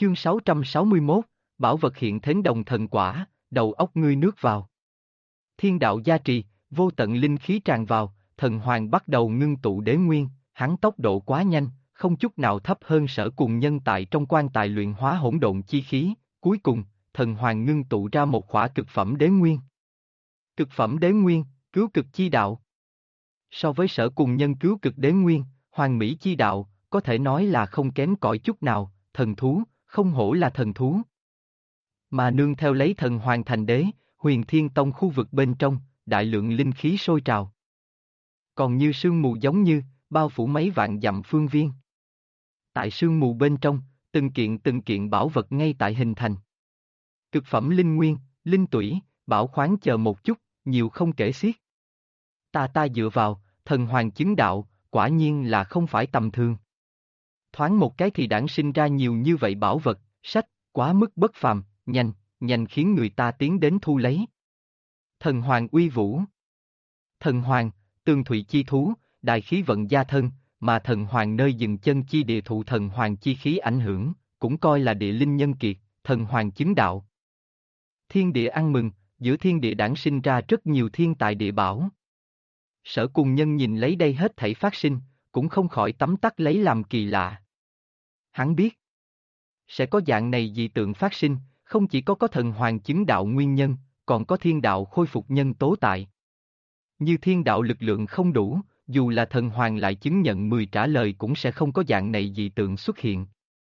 Chương 661, bảo vật hiện thến đồng thần quả, đầu óc ngươi nước vào. Thiên đạo gia trì, vô tận linh khí tràn vào, thần hoàng bắt đầu ngưng tụ đế nguyên, hắn tốc độ quá nhanh, không chút nào thấp hơn Sở Cùng Nhân tại trong quan tài luyện hóa hỗn độn chi khí, cuối cùng, thần hoàng ngưng tụ ra một khỏa cực phẩm đế nguyên. Cực phẩm đế nguyên, cứu cực chi đạo. So với Sở Cùng Nhân cứu cực đế nguyên, hoàn mỹ chi đạo, có thể nói là không kém cỏi chút nào, thần thú, không hổ là thần thú. Mà nương theo lấy thần hoàng thành đế, Huyền Thiên Tông khu vực bên trong, đại lượng linh khí sôi trào. Còn như sương mù giống như, bao phủ mấy vạn dặm phương viên. Tại sương mù bên trong, từng kiện bảo vật ngay tại hình thành. Cực phẩm linh nguyên, linh tủy, bảo khoáng chờ một chút, nhiều không kể xiết. Ta dựa vào, thần hoàng chứng đạo, quả nhiên là không phải tầm thường. Thoáng một cái thì đản sinh ra nhiều như vậy bảo vật, sách, quá mức bất phàm, nhanh khiến người ta tiến đến thu lấy. Thần hoàng uy vũ. Thần hoàng, tường thụy chi thú, đại khí vận gia thân, mà thần hoàng nơi dừng chân chi địa thụ thần hoàng chi khí ảnh hưởng, cũng coi là địa linh nhân kiệt, thần hoàng chứng đạo. Thiên địa ăn mừng, giữa thiên địa đản sinh ra rất nhiều thiên tài địa bảo. Sở Cùng Nhân nhìn lấy đây hết thảy phát sinh, cũng không khỏi tấm tắc lấy làm kỳ lạ. Hắn biết, sẽ có dạng này dị tượng phát sinh, không chỉ có thần hoàng chứng đạo nguyên nhân, còn có thiên đạo khôi phục nhân tố tại. Như thiên đạo lực lượng không đủ, dù là thần hoàng lại chứng nhận 10 trả lời cũng sẽ không có dạng này dị tượng xuất hiện.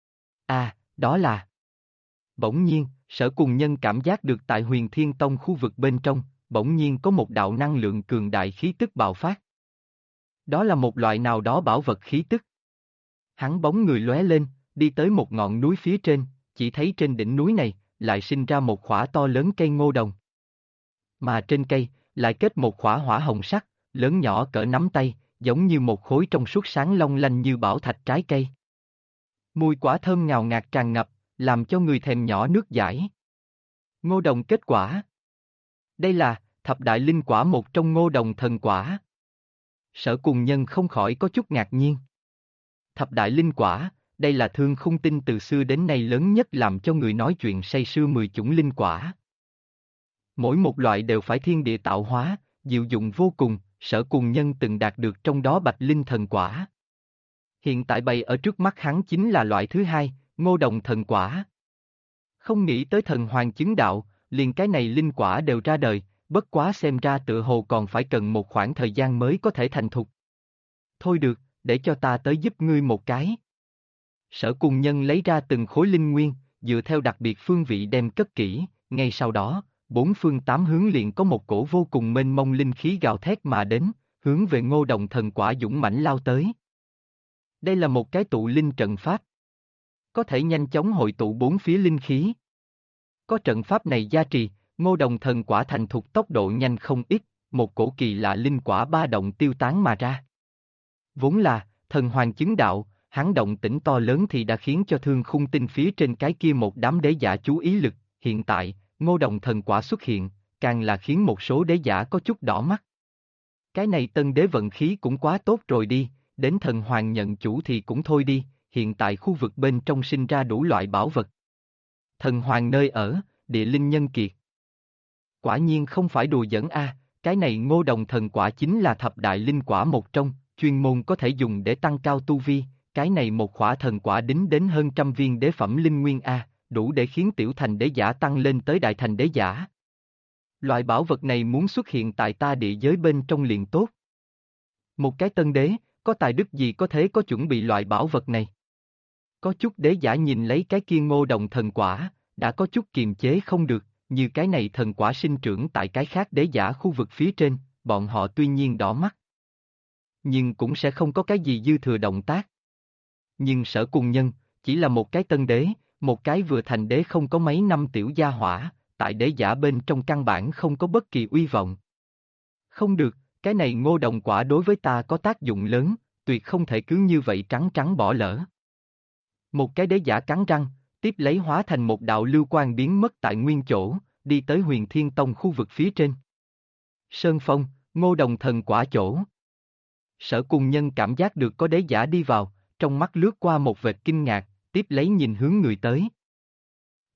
Đó là... Bỗng nhiên, Sở Cùng Nhân cảm giác được tại Huyền Thiên Tông khu vực bên trong, bỗng nhiên có một đạo năng lượng cường đại khí tức bạo phát. Đó là một loại nào đó bảo vật khí tức. Hắn bóng người lóe lên, đi tới một ngọn núi phía trên, chỉ thấy trên đỉnh núi này, lại sinh ra một khỏa to lớn cây ngô đồng. Mà trên cây, lại kết một khỏa hỏa hồng sắc, lớn nhỏ cỡ nắm tay, giống như một khối trong suốt sáng long lanh như bảo thạch trái cây. Mùi quả thơm ngào ngạt tràn ngập, làm cho người thèm nhỏ nước dãi. Ngô đồng kết quả. Đây là thập đại linh quả một trong ngô đồng thần quả. Sở Cùng Nhân không khỏi có chút ngạc nhiên. Thập đại linh quả, đây là Thương Khung Tinh từ xưa đến nay lớn nhất làm cho người nói chuyện say sưa 10 chủng linh quả. Mỗi một loại đều phải thiên địa tạo hóa, diệu dụng vô cùng, Sở Cùng Nhân từng đạt được trong đó bạch linh thần quả. Hiện tại bày ở trước mắt hắn chính là loại thứ hai, ngô đồng thần quả. Không nghĩ tới thần hoàng chứng đạo, liền cái này linh quả đều ra đời, bất quá xem ra tựa hồ còn phải cần một khoảng thời gian mới có thể thành thục. Thôi được, để cho ta tới giúp ngươi một cái. Sở Cùng Nhân lấy ra từng khối linh nguyên, dựa theo đặc biệt phương vị đem cất kỹ, ngay sau đó, bốn phương tám hướng liền có một cổ vô cùng mênh mông linh khí gào thét mà đến, hướng về ngô đồng thần quả dũng mãnh lao tới. Đây là một cái tụ linh trận pháp. Có thể nhanh chóng hội tụ bốn phía linh khí. Có trận pháp này gia trì, ngô đồng thần quả thành thục tốc độ nhanh không ít, một cổ kỳ lạ linh quả ba động tiêu tán mà ra. Vốn là, thần hoàng chứng đạo, hắn động tĩnh to lớn thì đã khiến cho Thương Khung Tinh phía trên cái kia một đám đế giả chú ý lực, hiện tại, ngô đồng thần quả xuất hiện, càng là khiến một số đế giả có chút đỏ mắt. Cái này tân đế vận khí cũng quá tốt rồi đi, đến thần hoàng nhận chủ thì cũng thôi đi, hiện tại khu vực bên trong sinh ra đủ loại bảo vật. Thần hoàng nơi ở, địa linh nhân kiệt. Quả nhiên không phải đùa giỡn cái này ngô đồng thần quả chính là thập đại linh quả một trong, chuyên môn có thể dùng để tăng cao tu vi, cái này một khỏa thần quả đính đến hơn trăm viên đế phẩm linh nguyên đủ để khiến tiểu thành đế giả tăng lên tới đại thành đế giả. Loại bảo vật này muốn xuất hiện tại ta địa giới bên trong liền tốt. Một cái tân đế, có tài đức gì có thể có chuẩn bị loại bảo vật này? Có chút đế giả nhìn lấy cái kia ngô đồng thần quả, đã có chút kiềm chế không được, như cái này thần quả sinh trưởng tại cái khác đế giả khu vực phía trên, bọn họ tuy nhiên đỏ mắt. Nhưng cũng sẽ không có cái gì dư thừa động tác. Nhưng Sở Cùng Nhân, chỉ là một cái tân đế, một cái vừa thành đế không có mấy năm tiểu gia hỏa, tại đế giả bên trong căn bản không có bất kỳ uy vọng. Không được, cái này ngô đồng quả đối với ta có tác dụng lớn, tuyệt không thể cứ như vậy trắng trắng bỏ lỡ. Một cái đế giả cắn răng, tiếp lấy hóa thành một đạo lưu quang biến mất tại nguyên chỗ, đi tới Huyền Thiên Tông khu vực phía trên. Sơn Phong, ngô đồng thần quả chỗ. Sở Cùng Nhân cảm giác được có đế giả đi vào, trong mắt lướt qua một vệt kinh ngạc, tiếp lấy nhìn hướng người tới.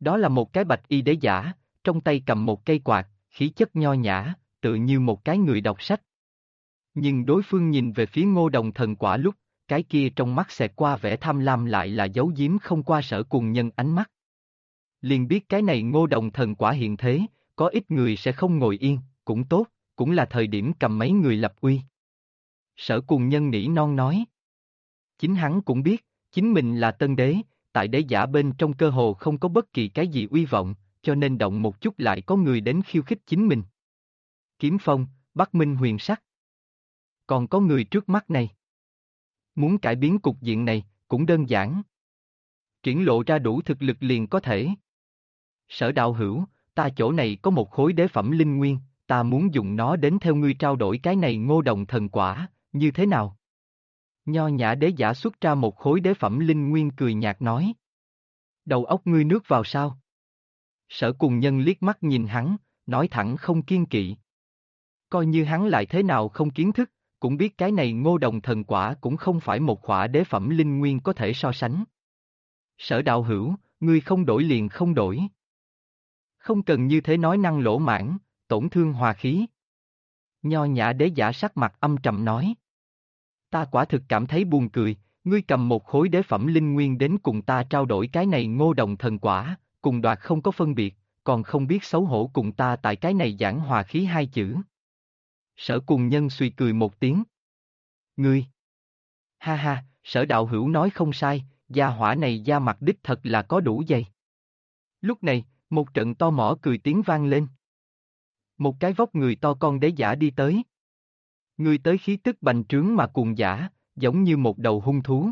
Đó là một cái bạch y đế giả, trong tay cầm một cây quạt, khí chất nho nhã, tự như một cái người đọc sách. Nhưng đối phương nhìn về phía Ngô Đồng Thần Quả lúc, cái kia trong mắt xẹt qua vẻ tham lam lại là giấu giếm không qua Sở Cùng Nhân ánh mắt. Liền biết cái này Ngô Đồng Thần Quả hiện thế, có ít người sẽ không ngồi yên, cũng tốt, cũng là thời điểm cầm mấy người lập uy. Sở Cùng Nhân nỉ non nói. Chính hắn cũng biết, chính mình là tân đế, tại đế giả bên trong cơ hồ không có bất kỳ cái gì uy vọng, cho nên động một chút lại có người đến khiêu khích chính mình. Kiếm Phong, Bắc Minh Huyền Sắc. Còn có người trước mắt này. Muốn cải biến cục diện này, cũng đơn giản. Triển lộ ra đủ thực lực liền có thể. Sở đạo hữu, ta chỗ này có một khối đế phẩm linh nguyên, ta muốn dùng nó đến theo ngươi trao đổi cái này Ngô Đồng Thần Quả, như thế nào? Nho nhã đế giả xuất ra một khối đế phẩm linh nguyên cười nhạt nói. Đầu óc ngươi nước vào sao? Sở Cùng Nhân liếc mắt nhìn hắn, nói thẳng không kiên kỵ. Coi như hắn lại thế nào không kiến thức, cũng biết cái này Ngô Đồng Thần Quả cũng không phải một khỏa đế phẩm linh nguyên có thể so sánh. Sở đạo hữu, ngươi không đổi liền không đổi. Không cần như thế nói năng lỗ mãn, tổn thương hòa khí. Nho nhã đế giả sắc mặt âm trầm nói. Ta quả thực cảm thấy buồn cười, ngươi cầm một khối đế phẩm linh nguyên đến cùng ta trao đổi cái này Ngô Đồng Thần Quả, cùng đoạt không có phân biệt, còn không biết xấu hổ cùng ta tại cái này giảng hòa khí hai chữ. Sở Cùng Nhân suy cười một tiếng. Ngươi! Ha ha, Sở đạo hữu nói không sai, gia hỏa này da mặt đích thật là có đủ dày. Lúc này, một trận to mỏ cười tiếng vang lên. Một cái vóc người to con đế giả đi tới. Người tới khí tức bành trướng mà cuồng dã, giống như một đầu hung thú.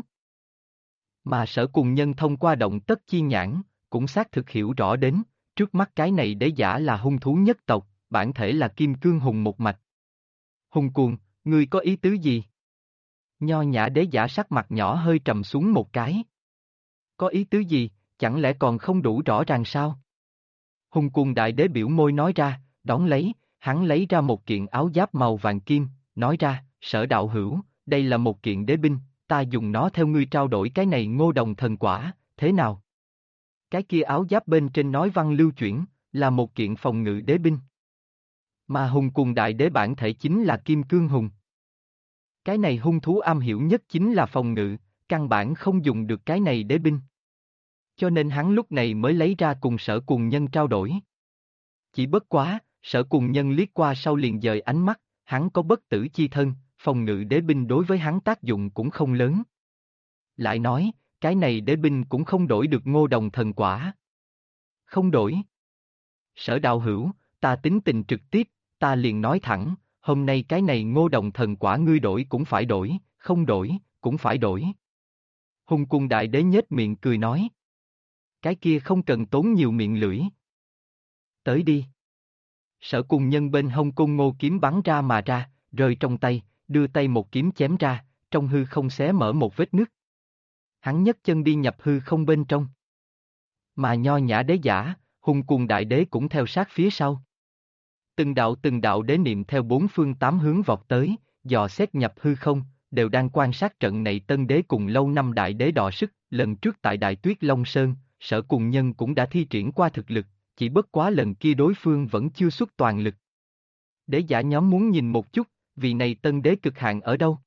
Mà Sở Cùng Nhân thông qua động tất chi nhãn, cũng xác thực hiểu rõ đến, trước mắt cái này đế giả là hung thú nhất tộc, bản thể là kim cương hùng một mạch. Hùng cuồng, ngươi có ý tứ gì? Nho nhã đế giả sắc mặt nhỏ hơi trầm xuống một cái. Có ý tứ gì, chẳng lẽ còn không đủ rõ ràng sao? Hùng cuồng đại đế biểu môi nói ra, đón lấy, hắn lấy ra một kiện áo giáp màu vàng kim, nói ra, Sở đạo hữu, đây là một kiện đế binh, ta dùng nó theo ngươi trao đổi cái này Ngô Đồng Thần Quả, thế nào? Cái kia áo giáp bên trên nói văn lưu chuyển, là một kiện phòng ngự đế binh. Mà hùng cùng đại đế bản thể chính là Kim Cương Hùng. Cái này hung thú am hiểu nhất chính là phòng ngự, căn bản không dùng được cái này đế binh. Cho nên hắn lúc này mới lấy ra cùng Sở Cùng Nhân trao đổi. Chỉ bất quá, Sở Cùng Nhân liếc qua sau liền dời ánh mắt, hắn có bất tử chi thân, phòng ngự đế binh đối với hắn tác dụng cũng không lớn. Lại nói, cái này đế binh cũng không đổi được Ngô Đồng Thần Quả. Không đổi. Sở đạo hữu, ta tính tình trực tiếp, ta liền nói thẳng, hôm nay cái này Ngô Đồng Thần Quả ngươi đổi cũng phải đổi, không đổi, cũng phải đổi. Hùng cung đại đế nhếch miệng cười nói. Cái kia không cần tốn nhiều miệng lưỡi. Tới đi. Sở Cùng Nhân bên hông cung ngô kiếm bắn ra mà ra, rơi trong tay, đưa tay một kiếm chém ra, trong hư không xé mở một vết nứt. Hắn nhấc chân đi nhập hư không bên trong. Mà nho nhã đế giả, hùng cùng đại đế cũng theo sát phía sau. Từng đạo đế niệm theo bốn phương tám hướng vọt tới, dò xét nhập hư không, đều đang quan sát trận này tân đế cùng lâu năm đại đế đọ sức, lần trước tại Đại Tuyết Long Sơn, Sở Cùng Nhân cũng đã thi triển qua thực lực, chỉ bất quá lần kia đối phương vẫn chưa xuất toàn lực. Đế giả nhóm muốn nhìn một chút, vị này tân đế cực hạn ở đâu?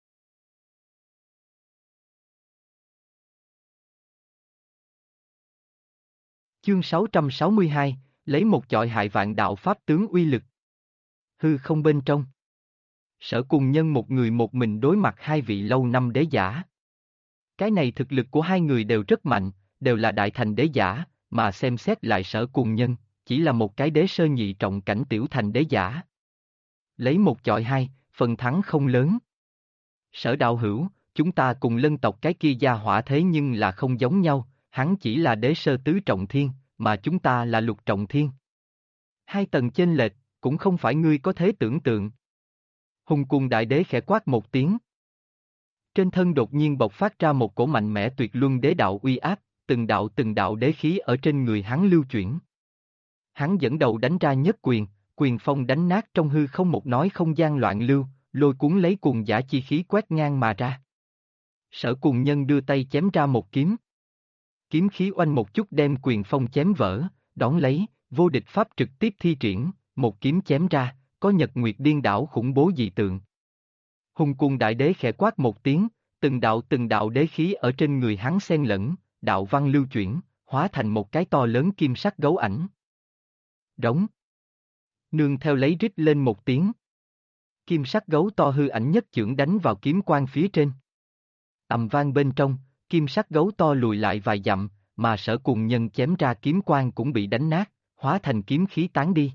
Chương 662, lấy một chọi hại vạn đạo pháp tướng uy lực. Hư không bên trong. Sở Cùng Nhân một người một mình đối mặt hai vị lâu năm đế giả. Cái này thực lực của hai người đều rất mạnh, đều là đại thành đế giả, mà xem xét lại Sở Cùng Nhân, chỉ là một cái đế sơ nhị trọng cảnh tiểu thành đế giả. Lấy một chọi hai, phần thắng không lớn. Sở đạo hữu, chúng ta cùng lân tộc cái kia gia hỏa thế nhưng là không giống nhau, hắn chỉ là đế sơ tứ trọng thiên, mà chúng ta là lục trọng thiên. Hai tầng chênh lệch, cũng không phải ngươi có thể tưởng tượng. Hùng cùng đại đế khẽ quát một tiếng. Trên thân đột nhiên bộc phát ra một cổ mạnh mẽ tuyệt luân đế đạo uy áp, từng đạo đế khí ở trên người hắn lưu chuyển. Hắn dẫn đầu đánh ra nhất quyền, quyền phong đánh nát trong hư không một nói không gian loạn lưu, lôi cuốn lấy cuồng dã chi khí quét ngang mà ra. Sở Cùng Nhân đưa tay chém ra một kiếm. Kiếm khí oanh một chút đem quyền phong chém vỡ, đón lấy, vô địch pháp trực tiếp thi triển, một kiếm chém ra, có nhật nguyệt điên đảo khủng bố dị tượng. Hùng cuồng đại đế khẽ quát một tiếng, từng đạo đế khí ở trên người hắn xen lẫn, đạo văn lưu chuyển, hóa thành một cái to lớn kim sắc gấu ảnh. Rống. Nương theo lấy rít lên một tiếng. Kim sắc gấu to hư ảnh nhất chưởng đánh vào kiếm quang phía trên. Ầm vang bên trong, kim sắc gấu to lùi lại vài dặm, mà Sở Cuồng Nhân chém ra kiếm quang cũng bị đánh nát, hóa thành kiếm khí tán đi.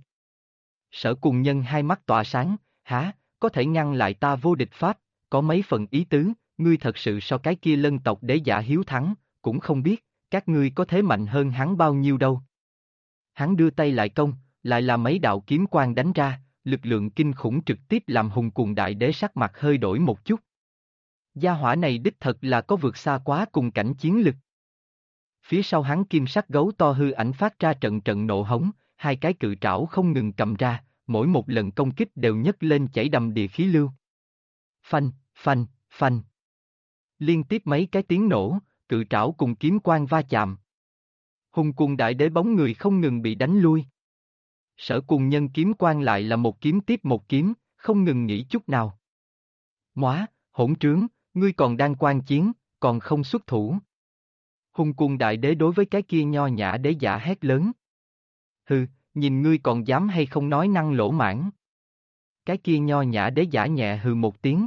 Sở Cuồng Nhân hai mắt tỏa sáng, há, có thể ngăn lại ta vô địch pháp, có mấy phần ý tứ, ngươi thật sự so cái kia lân tộc đế giả hiếu thắng, cũng không biết, các ngươi có thế mạnh hơn hắn bao nhiêu đâu. Hắn đưa tay lại công, lại là mấy đạo kiếm quang đánh ra, lực lượng kinh khủng trực tiếp làm hùng cuồng đại đế sắc mặt hơi đổi một chút. Gia hỏa này đích thật là có vượt xa quá cùng cảnh chiến lực. Phía sau hắn kim sắc gấu to hư ảnh phát ra trận trận nộ hống, hai cái cự trảo không ngừng cầm ra, mỗi một lần công kích đều nhấc lên chảy đầm địa khí lưu. Phanh, phanh, phanh. Liên tiếp mấy cái tiếng nổ, cự trảo cùng kiếm quang va chạm. Hùng cuồng đại đế bóng người không ngừng bị đánh lui. Sở Cuồng Nhân kiếm quang lại là một kiếm tiếp một kiếm, không ngừng nghỉ chút nào. Móa, hỗn trướng, ngươi còn đang quan chiến, còn không xuất thủ. Hùng cuồng đại đế đối với cái kia nho nhã đế giả hét lớn. Hừ, nhìn ngươi còn dám hay không nói năng lỗ mãng. Cái kia nho nhã đế giả nhẹ hừ một tiếng.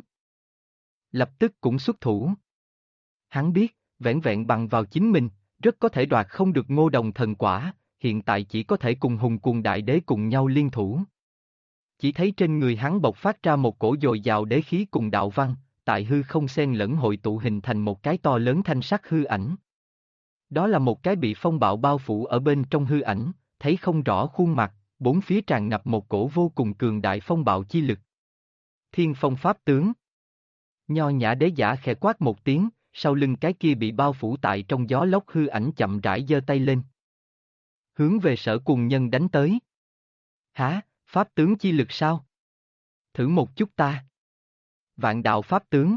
Lập tức cũng xuất thủ. Hắn biết, vẻn vẹn bằng vào chính mình, rất có thể đoạt không được Ngô Đồng thần quả, hiện tại chỉ có thể cùng hùng cuồng đại đế cùng nhau liên thủ. Chỉ thấy trên người hắn bộc phát ra một cổ dồi dào đế khí cùng đạo văn, tại hư không xen lẫn hội tụ hình thành một cái to lớn thanh sắc hư ảnh. Đó là một cái bị phong bạo bao phủ ở bên trong hư ảnh, thấy không rõ khuôn mặt, bốn phía tràn ngập một cổ vô cùng cường đại phong bạo chi lực. Thiên phong pháp tướng. Nho nhã đế giả khẽ quát một tiếng, sau lưng cái kia bị bao phủ tại trong gió lốc hư ảnh chậm rãi giơ tay lên. Hướng về Sở Cuồng Nhân đánh tới. Hả, pháp tướng chi lực sao? Thử một chút ta. Vạn đạo pháp tướng.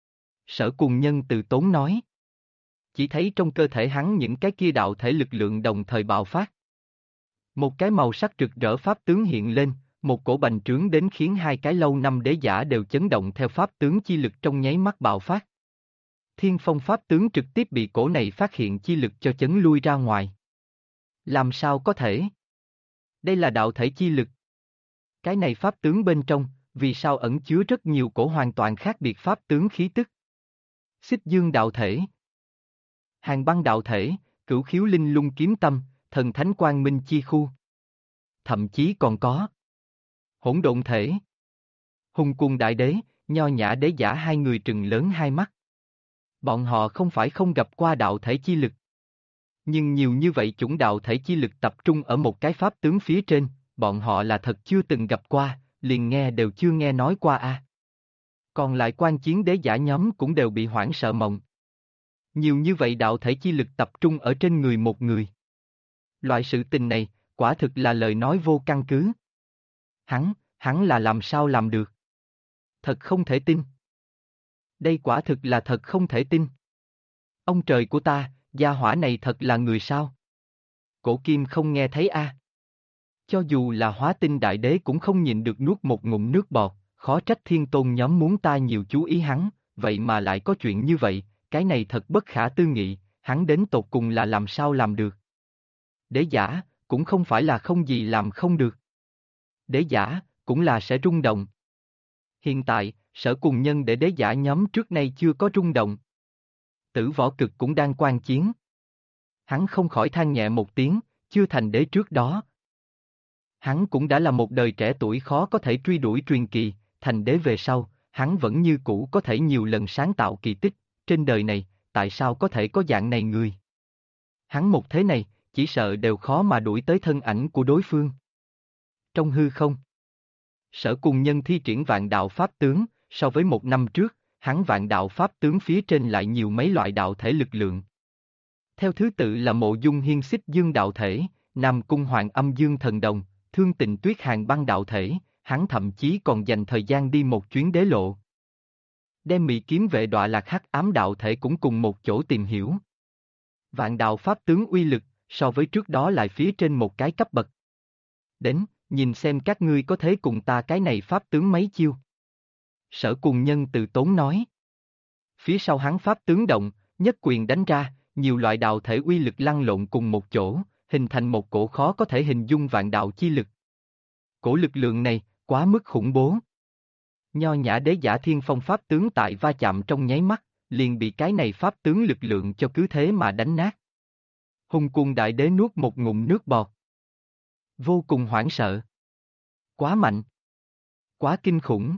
Sở Cuồng Nhân từ tốn nói. Chỉ thấy trong cơ thể hắn những cái kia đạo thể lực lượng đồng thời bạo phát. Một cái màu sắc rực rỡ pháp tướng hiện lên, một cổ bành trướng đến khiến hai cái lâu năm đế giả đều chấn động theo pháp tướng chi lực trong nháy mắt bạo phát. Thiên phong pháp tướng trực tiếp bị cổ này phát hiện chi lực cho chấn lui ra ngoài. Làm sao có thể? Đây là đạo thể chi lực. Cái này pháp tướng bên trong, vì sao ẩn chứa rất nhiều cổ hoàn toàn khác biệt pháp tướng khí tức? Xích dương đạo thể, Hàn băng đạo thể, Cửu khiếu linh lung kiếm tâm, Thần thánh quang minh chi khu. Thậm chí còn có hỗn độn thể. Hùng cuồng đại đế, nho nhã đế giả hai người trừng lớn hai mắt. Bọn họ không phải không gặp qua đạo thể chi lực. Nhưng nhiều như vậy chủng đạo thể chi lực tập trung ở một cái pháp tướng phía trên, bọn họ là thật chưa từng gặp qua, liền nghe đều chưa nghe nói qua a. Còn lại quan chiến đế giả nhóm cũng đều bị hoảng sợ mộng. Nhiều như vậy đạo thể chi lực tập trung ở trên người một người. Loại sự tình này, quả thực là lời nói vô căn cứ. Hắn là làm sao làm được? Thật không thể tin. Đây quả thực là thật không thể tin. Ông trời của ta, gia hỏa này thật là người sao? Cổ Kim không nghe thấy a. Cho dù là Hóa Tinh đại đế cũng không nhịn được nuốt một ngụm nước bọt, khó trách thiên tôn nhóm muốn ta nhiều chú ý hắn, vậy mà lại có chuyện như vậy, cái này thật bất khả tư nghị, hắn đến tột cùng là làm sao làm được. Đế giả, cũng không phải là không gì làm không được. Đế giả, cũng là sẽ rung động. Hiện tại, Sở Cuồng Nhân để đế giả nhóm trước nay chưa có rung động. Tử Võ Cực cũng đang quan chiến. Hắn không khỏi than nhẹ một tiếng, chưa thành đế trước đó. Hắn cũng đã là một đời trẻ tuổi khó có thể truy đuổi truyền kỳ, thành đế về sau, hắn vẫn như cũ có thể nhiều lần sáng tạo kỳ tích, trên đời này, tại sao có thể có dạng này người? Hắn một thế này, chỉ sợ đều khó mà đuổi tới thân ảnh của đối phương. Trong hư không, Sở Cuồng Nhân thi triển vạn đạo pháp tướng, so với một năm trước, hắn vạn đạo pháp tướng phía trên lại nhiều mấy loại đạo thể lực lượng. Theo thứ tự là Mộ Dung Hiên Xích Dương đạo thể, Nam Cung Hoàng Âm Dương thần đồng, Thương Tình Tuyết Hàn băng đạo thể, hắn thậm chí còn dành thời gian đi một chuyến đế lộ. Đem Mị Kiếm Vệ Đọa Lạc Hắc ám đạo thể cũng cùng một chỗ tìm hiểu. Vạn đạo pháp tướng uy lực, so với trước đó lại phía trên một cái cấp bậc. Đến, nhìn xem các ngươi có thể cùng ta cái này pháp tướng mấy chiêu. Sở Cùng Nhân từ tốn nói. Phía sau hắn pháp tướng động, nhất quyền đánh ra, nhiều loại đạo thể uy lực lăn lộn cùng một chỗ, hình thành một cổ khó có thể hình dung vạn đạo chi lực. Cổ lực lượng này, quá mức khủng bố. Nho nhã đế giả thiên phong pháp tướng tại va chạm trong nháy mắt, liền bị cái này pháp tướng lực lượng cho cứ thế mà đánh nát. Hùng Cuồng đại đế nuốt một ngụm nước bọt. Vô cùng hoảng sợ. Quá mạnh. Quá kinh khủng.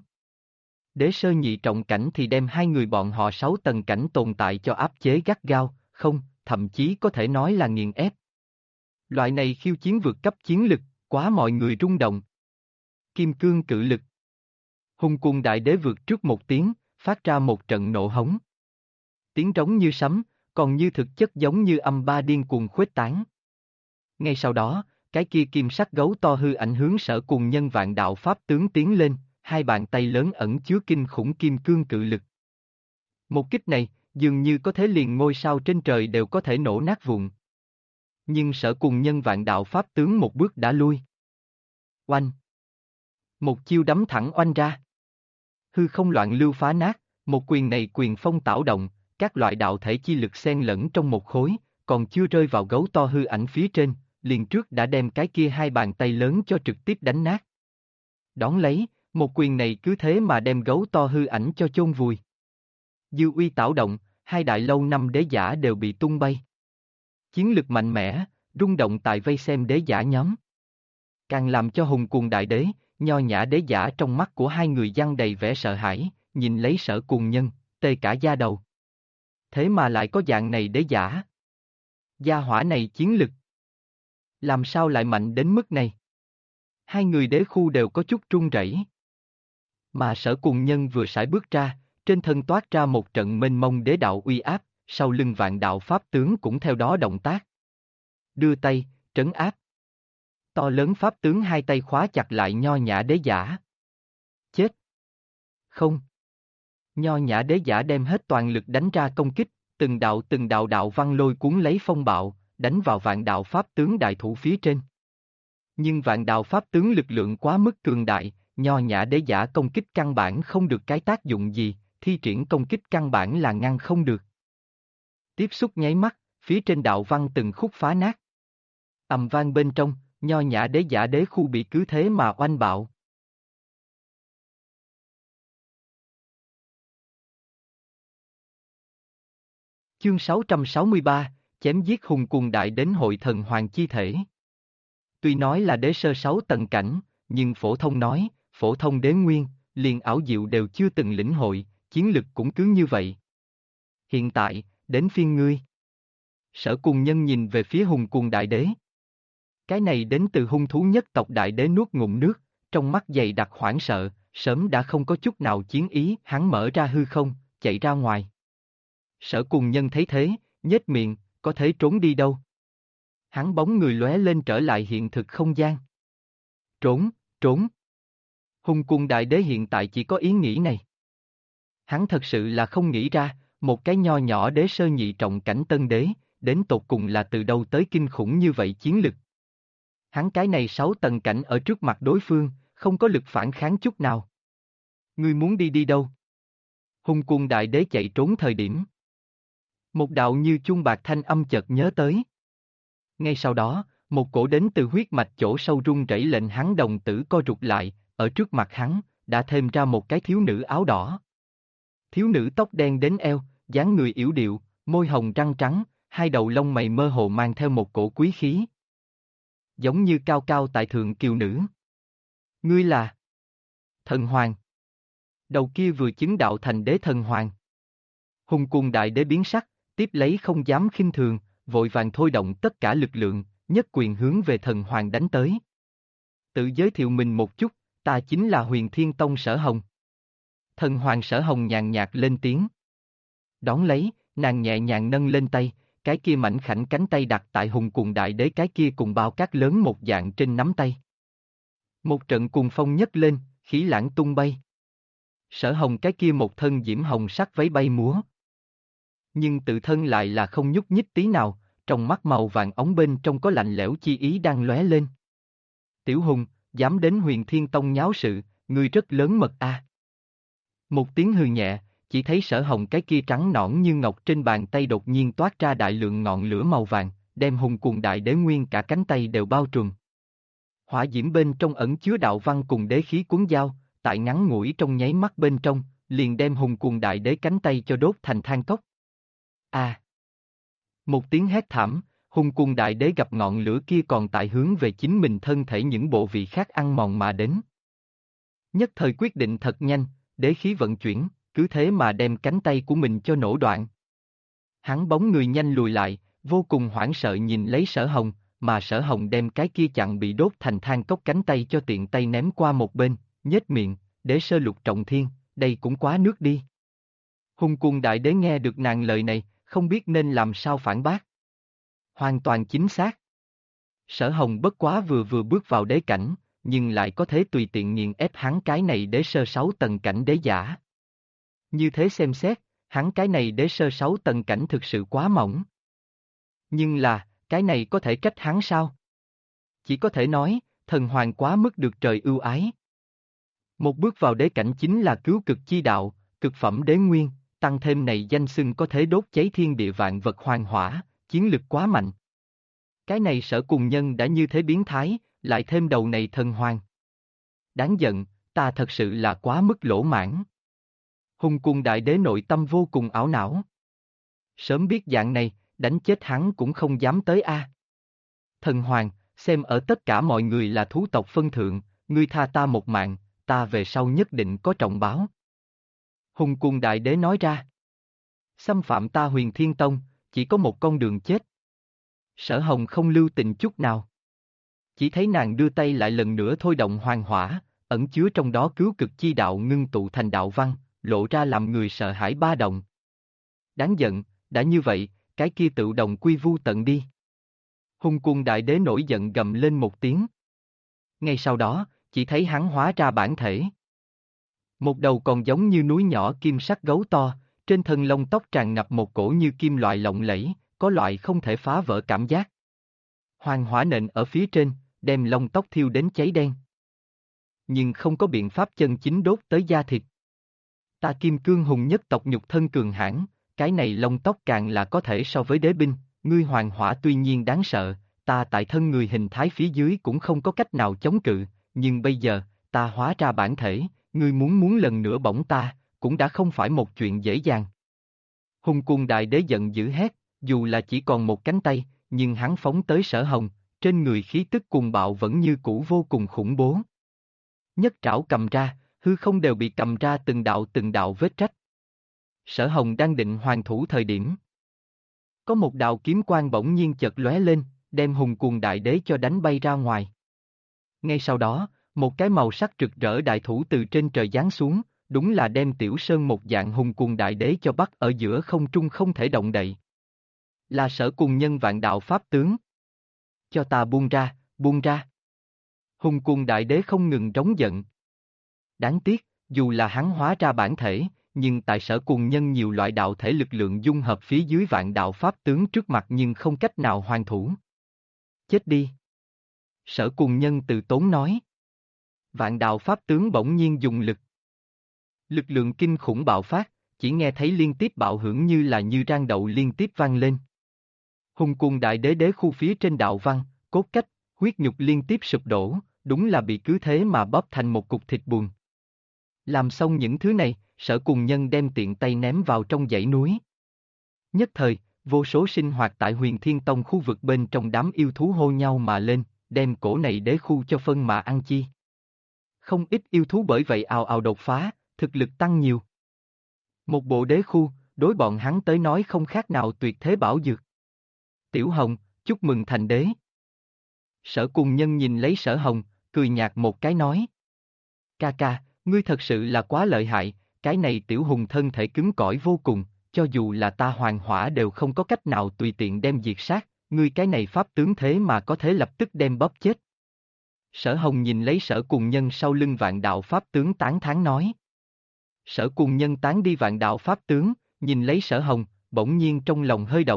Đế sơ nhị trọng cảnh thì đem hai người bọn họ 6 tầng cảnh tồn tại cho áp chế gắt gao, không, thậm chí có thể nói là nghiền ép. Loại này khiêu chiến vượt cấp chiến lực, quá mọi người rung động. Kim cương cự lực. Hùng Cuồng đại đế vượt trước một tiếng, phát ra một trận nộ hống. Tiếng trống như sấm, còn như thực chất giống như âm ba điên cuồng khuếch tán. Ngay sau đó, cái kia kim sắc gấu to hư ảnh hướng Sở Cùng Nhân vạn đạo pháp tướng tiến lên, hai bàn tay lớn ẩn chứa kinh khủng kim cương cự lực. Một kích này, dường như có thể liền ngôi sao trên trời đều có thể nổ nát vụn. Nhưng Sở Cùng Nhân vạn đạo pháp tướng một bước đã lui. Oanh! Một chiêu đấm thẳng oanh ra. Hư không loạn lưu phá nát, một quyền này quyền phong tảo động, các loại đạo thể chi lực xen lẫn trong một khối, còn chưa rơi vào gấu to hư ảnh phía trên, liền trước đã đem cái kia hai bàn tay lớn cho trực tiếp đánh nát. Đón lấy, một quyền này cứ thế mà đem gấu to hư ảnh cho chôn vùi. Dư uy tảo động, hai đại lâu năm đế giả đều bị tung bay. Chiến lực mạnh mẽ, rung động tại vây xem đế giả nhóm. Càng làm cho Hùng Cuồng đại đế, nho nhã đế giả trong mắt của hai người giăng đầy vẻ sợ hãi, nhìn lấy Sở Cùng Nhân, tê cả da đầu. Thế mà lại có dạng này đế giả. Gia hỏa này chiến lực. Làm sao lại mạnh đến mức này? Hai người đế khu đều có chút run rẩy. Mà Sở Cùng Nhân vừa sải bước ra, trên thân toát ra một trận mênh mông đế đạo uy áp, sau lưng vạn đạo pháp tướng cũng theo đó động tác. Đưa tay, trấn áp. To lớn pháp tướng hai tay khóa chặt lại nho nhã đế giả. Chết! Không! Nho nhã đế giả đem hết toàn lực đánh ra công kích, từng đạo đạo văn lôi cuốn lấy phong bạo, đánh vào vạn đạo pháp tướng đại thủ phía trên. Nhưng vạn đạo pháp tướng lực lượng quá mức cường đại, nho nhã đế giả công kích căn bản không được cái tác dụng gì, thi triển công kích căn bản là ngăn không được. Tiếp xúc nháy mắt, phía trên đạo văn từng khúc phá nát. Ầm vang bên trong, nho nhã đế giả đế khu bị cứ thế mà oanh bạo. Chương 663, chém giết Hùng Cuồng đại đến hội thần hoàng chi thể. Tuy nói là đế sơ 6 tầng cảnh, nhưng phổ thông nói, phổ thông đế nguyên, liền ảo diệu đều chưa từng lĩnh hội, chiến lực cũng cứ như vậy. Hiện tại, đến phiên ngươi. Sở Cùng Nhân nhìn về phía Hùng Cuồng đại đế. Cái này đến từ hung thú nhất tộc đại đế nuốt ngụm nước, trong mắt dày đặc hoảng sợ, sớm đã không có chút nào chiến ý, hắn mở ra hư không, chạy ra ngoài. Sở Cùng Nhân thấy thế, nhếch miệng, có thể trốn đi đâu? Hắn bóng người lóe lên trở lại hiện thực không gian. Trốn, trốn. Hùng Cuồng đại đế hiện tại chỉ có ý nghĩ này. Hắn thật sự là không nghĩ ra, một cái nho nhỏ đế sơ nhị trọng cảnh tân đế, đến tột cùng là từ đâu tới kinh khủng như vậy chiến lực. Hắn cái này 6 tầng cảnh ở trước mặt đối phương, không có lực phản kháng chút nào. Ngươi muốn đi đi đâu? Hùng Cuồng đại đế chạy trốn thời điểm. Một đạo như chuông bạc thanh âm chợt nhớ tới. Ngay sau đó, một cổ đến từ huyết mạch chỗ sâu run rẩy lệnh hắn đồng tử co rụt lại, ở trước mặt hắn, đã thêm ra một cái thiếu nữ áo đỏ. Thiếu nữ tóc đen đến eo, dáng người yểu điệu, môi hồng răng trắng, hai đầu lông mày mơ hồ mang theo một cổ quý khí. Giống như cao cao tại thượng kiều nữ. Ngươi là Thần Hoàng. Đầu kia vừa chứng đạo thành đế Thần Hoàng. Hùng Cuồng đại đế biến sắc, tiếp lấy không dám khinh thường, vội vàng thôi động tất cả lực lượng, nhất quyền hướng về Thần Hoàng đánh tới. Tự giới thiệu mình một chút, ta chính là Huyền Thiên Tông Sở Hồng. Thần Hoàng Sở Hồng nhàn nhạt lên tiếng. Đón lấy, nàng nhẹ nhàng nâng lên tay, cái kia mảnh khảnh cánh tay đặt tại Hùng Cuồng đại đế cái kia cùng bao cát lớn một dạng trên nắm tay. Một trận cuồng phong nhấc lên, khí lãng tung bay. Sở Hồng cái kia một thân diễm hồng sắc váy bay múa. Nhưng tự thân lại là không nhúc nhích tí nào, trong mắt màu vàng ống bên trong có lạnh lẽo chi ý đang lóe lên. Tiểu Hùng, dám đến Huyền Thiên Tông nháo sự, ngươi rất lớn mật a. Một tiếng hừ nhẹ, chỉ thấy Sở Hồng cái kia trắng nõn như ngọc trên bàn tay đột nhiên toát ra đại lượng ngọn lửa màu vàng, đem Hùng Cuồng Đại Đế nguyên cả cánh tay đều bao trùm. Hỏa diễm bên trong ẩn chứa đạo văn cùng đế khí cuốn dao, tại ngắn ngủi trong nháy mắt bên trong, liền đem Hùng Cuồng Đại Đế cánh tay cho đốt thành than cốc. A! Một tiếng hét thảm, Hùng Cuồng Đại Đế gặp ngọn lửa kia còn tại hướng về chính mình thân thể những bộ vị khác ăn mòn mà đến. Nhất thời quyết định thật nhanh, đế khí vận chuyển, cứ thế mà đem cánh tay của mình cho nổ đoạn. Hắn bóng người nhanh lùi lại, vô cùng hoảng sợ nhìn lấy Sở Hồng, mà Sở Hồng đem cái kia chặn bị đốt thành than cốc cánh tay cho tiện tay ném qua một bên, nhếch miệng, Đế sơ lục trọng thiên, đây cũng quá nước đi. Hùng Cuồng Đại Đế nghe được nàng lời này, không biết nên làm sao phản bác. Hoàn toàn chính xác. Sở Hồng bất quá vừa bước vào đế cảnh, nhưng lại có thể tùy tiện nghiền ép hắn cái này đế sơ 6 tầng cảnh đế giả. Như thế xem xét, hắn cái này đế sơ 6 tầng cảnh thực sự quá mỏng. Nhưng là, cái này có thể trách hắn sao? Chỉ có thể nói, thần hoàng quá mức được trời ưu ái. Một bước vào đế cảnh chính là cứu cực chi đạo, cực phẩm đế nguyên, tăng thêm này danh xưng có thể đốt cháy thiên địa vạn vật hoàng hỏa, chiến lực quá mạnh. Cái này Sở Cùng Nhân đã như thế biến thái, lại thêm đầu này thần hoàng. Đáng giận, ta thật sự là quá mức lỗ mãn. Hùng Cuồng Đại Đế nội tâm vô cùng ảo não. Sớm biết dạng này, đánh chết hắn cũng không dám tới a. Thần hoàng, xem ở tất cả mọi người là thú tộc phân thượng, ngươi tha ta một mạng, ta về sau nhất định có trọng báo. Hùng Cuồng Đại Đế nói ra. Xâm phạm ta Huyền Thiên Tông, chỉ có một con đường chết. Sở Hồng không lưu tình chút nào. Chỉ thấy nàng đưa tay lại lần nữa thôi động hoàng hỏa, ẩn chứa trong đó cứu cực chi đạo ngưng tụ thành đạo văn, lộ ra làm người sợ hãi ba động. Đáng giận, đã như vậy, cái kia tự động quy vu tận đi. Hùng Cuồng Đại Đế nổi giận gầm lên một tiếng. Ngay sau đó, chỉ thấy hắn hóa ra bản thể. Một đầu còn giống như núi nhỏ kim sắc gấu to, trên thân lông tóc tràn ngập một cổ như kim loại lộng lẫy, có loại không thể phá vỡ cảm giác. Hoàng hỏa nện ở phía trên, đem lông tóc thiêu đến cháy đen. Nhưng không có biện pháp chân chính đốt tới da thịt. Ta Kim Cương Hùng nhất tộc nhục thân cường hãn, cái này lông tóc càng là có thể so với đế binh, ngươi hoàng hỏa tuy nhiên đáng sợ, ta tại thân người hình thái phía dưới cũng không có cách nào chống cự, nhưng bây giờ, ta hóa ra bản thể, ngươi muốn lần nữa bỏng ta, cũng đã không phải một chuyện dễ dàng. Hùng Cuồng Đại Đế giận dữ hét, dù là chỉ còn một cánh tay, nhưng hắn phóng tới Sở Hồng, trên người khí tức cuồng bạo vẫn như cũ vô cùng khủng bố. Nhất trảo cầm ra, hư không đều bị cầm ra từng đạo vết rách. Sở Hồng đang định hoàn thủ thời điểm. Có một đạo kiếm quang bỗng nhiên chợt lóe lên, đem Hùng Cuồng Đại Đế cho đánh bay ra ngoài. Ngay sau đó, một cái màu sắc rực rỡ đại thủ từ trên trời giáng xuống, đúng là đem Tiểu Sơn một dạng Hùng Cuồng Đại Đế cho bắt ở giữa không trung không thể động đậy. Là Sở Cùng Nhân vạn đạo pháp tướng. Cho ta buông ra, buông ra. Hùng Cuồng Đại Đế không ngừng rống giận. Đáng tiếc, dù là hắn hóa ra bản thể, nhưng tại Sở Cùng Nhân nhiều loại đạo thể lực lượng dung hợp phía dưới vạn đạo pháp tướng trước mặt nhưng không cách nào hoàn thủ. Chết đi. Sở Cùng Nhân từ tốn nói. Vạn đạo pháp tướng bỗng nhiên dùng lực. Lực lượng kinh khủng bạo phát, chỉ nghe thấy liên tiếp bạo hưởng như là như rang đậu liên tiếp vang lên. Hùng Cuồng Đại Đế đế khu phía trên đạo văn, cốt cách, huyết nhục liên tiếp sụp đổ, đúng là bị cứ thế mà bóp thành một cục thịt buồn. Làm xong những thứ này, Sở Cùng Nhân đem tiện tay ném vào trong dãy núi. Nhất thời, vô số sinh hoạt tại Huyền Thiên Tông khu vực bên trong đám yêu thú hô nhau mà lên, đem cổ này đế khu cho phân mà ăn chi. Không ít yêu thú bởi vậy ào ào đột phá, thực lực tăng nhiều. Một bộ đế khu, đối bọn hắn tới nói không khác nào tuyệt thế bảo dược. Tiểu Hồng, chúc mừng thành đế. Sở Cùng Nhân nhìn lấy Sở Hồng, cười nhạt một cái nói. Ca ca, ngươi thật sự là quá lợi hại, cái này Tiểu Hùng thân thể cứng cỏi vô cùng, cho dù là ta hoàng hỏa đều không có cách nào tùy tiện đem diệt sát, ngươi cái này pháp tướng thế mà có thể lập tức đem bóp chết. Sở Hồng nhìn lấy Sở Cùng Nhân sau lưng vạn đạo pháp tướng tán thán nói. Sở Cùng Nhân tán đi vạn đạo pháp tướng, nhìn lấy Sở Hồng, bỗng nhiên trong lòng hơi động,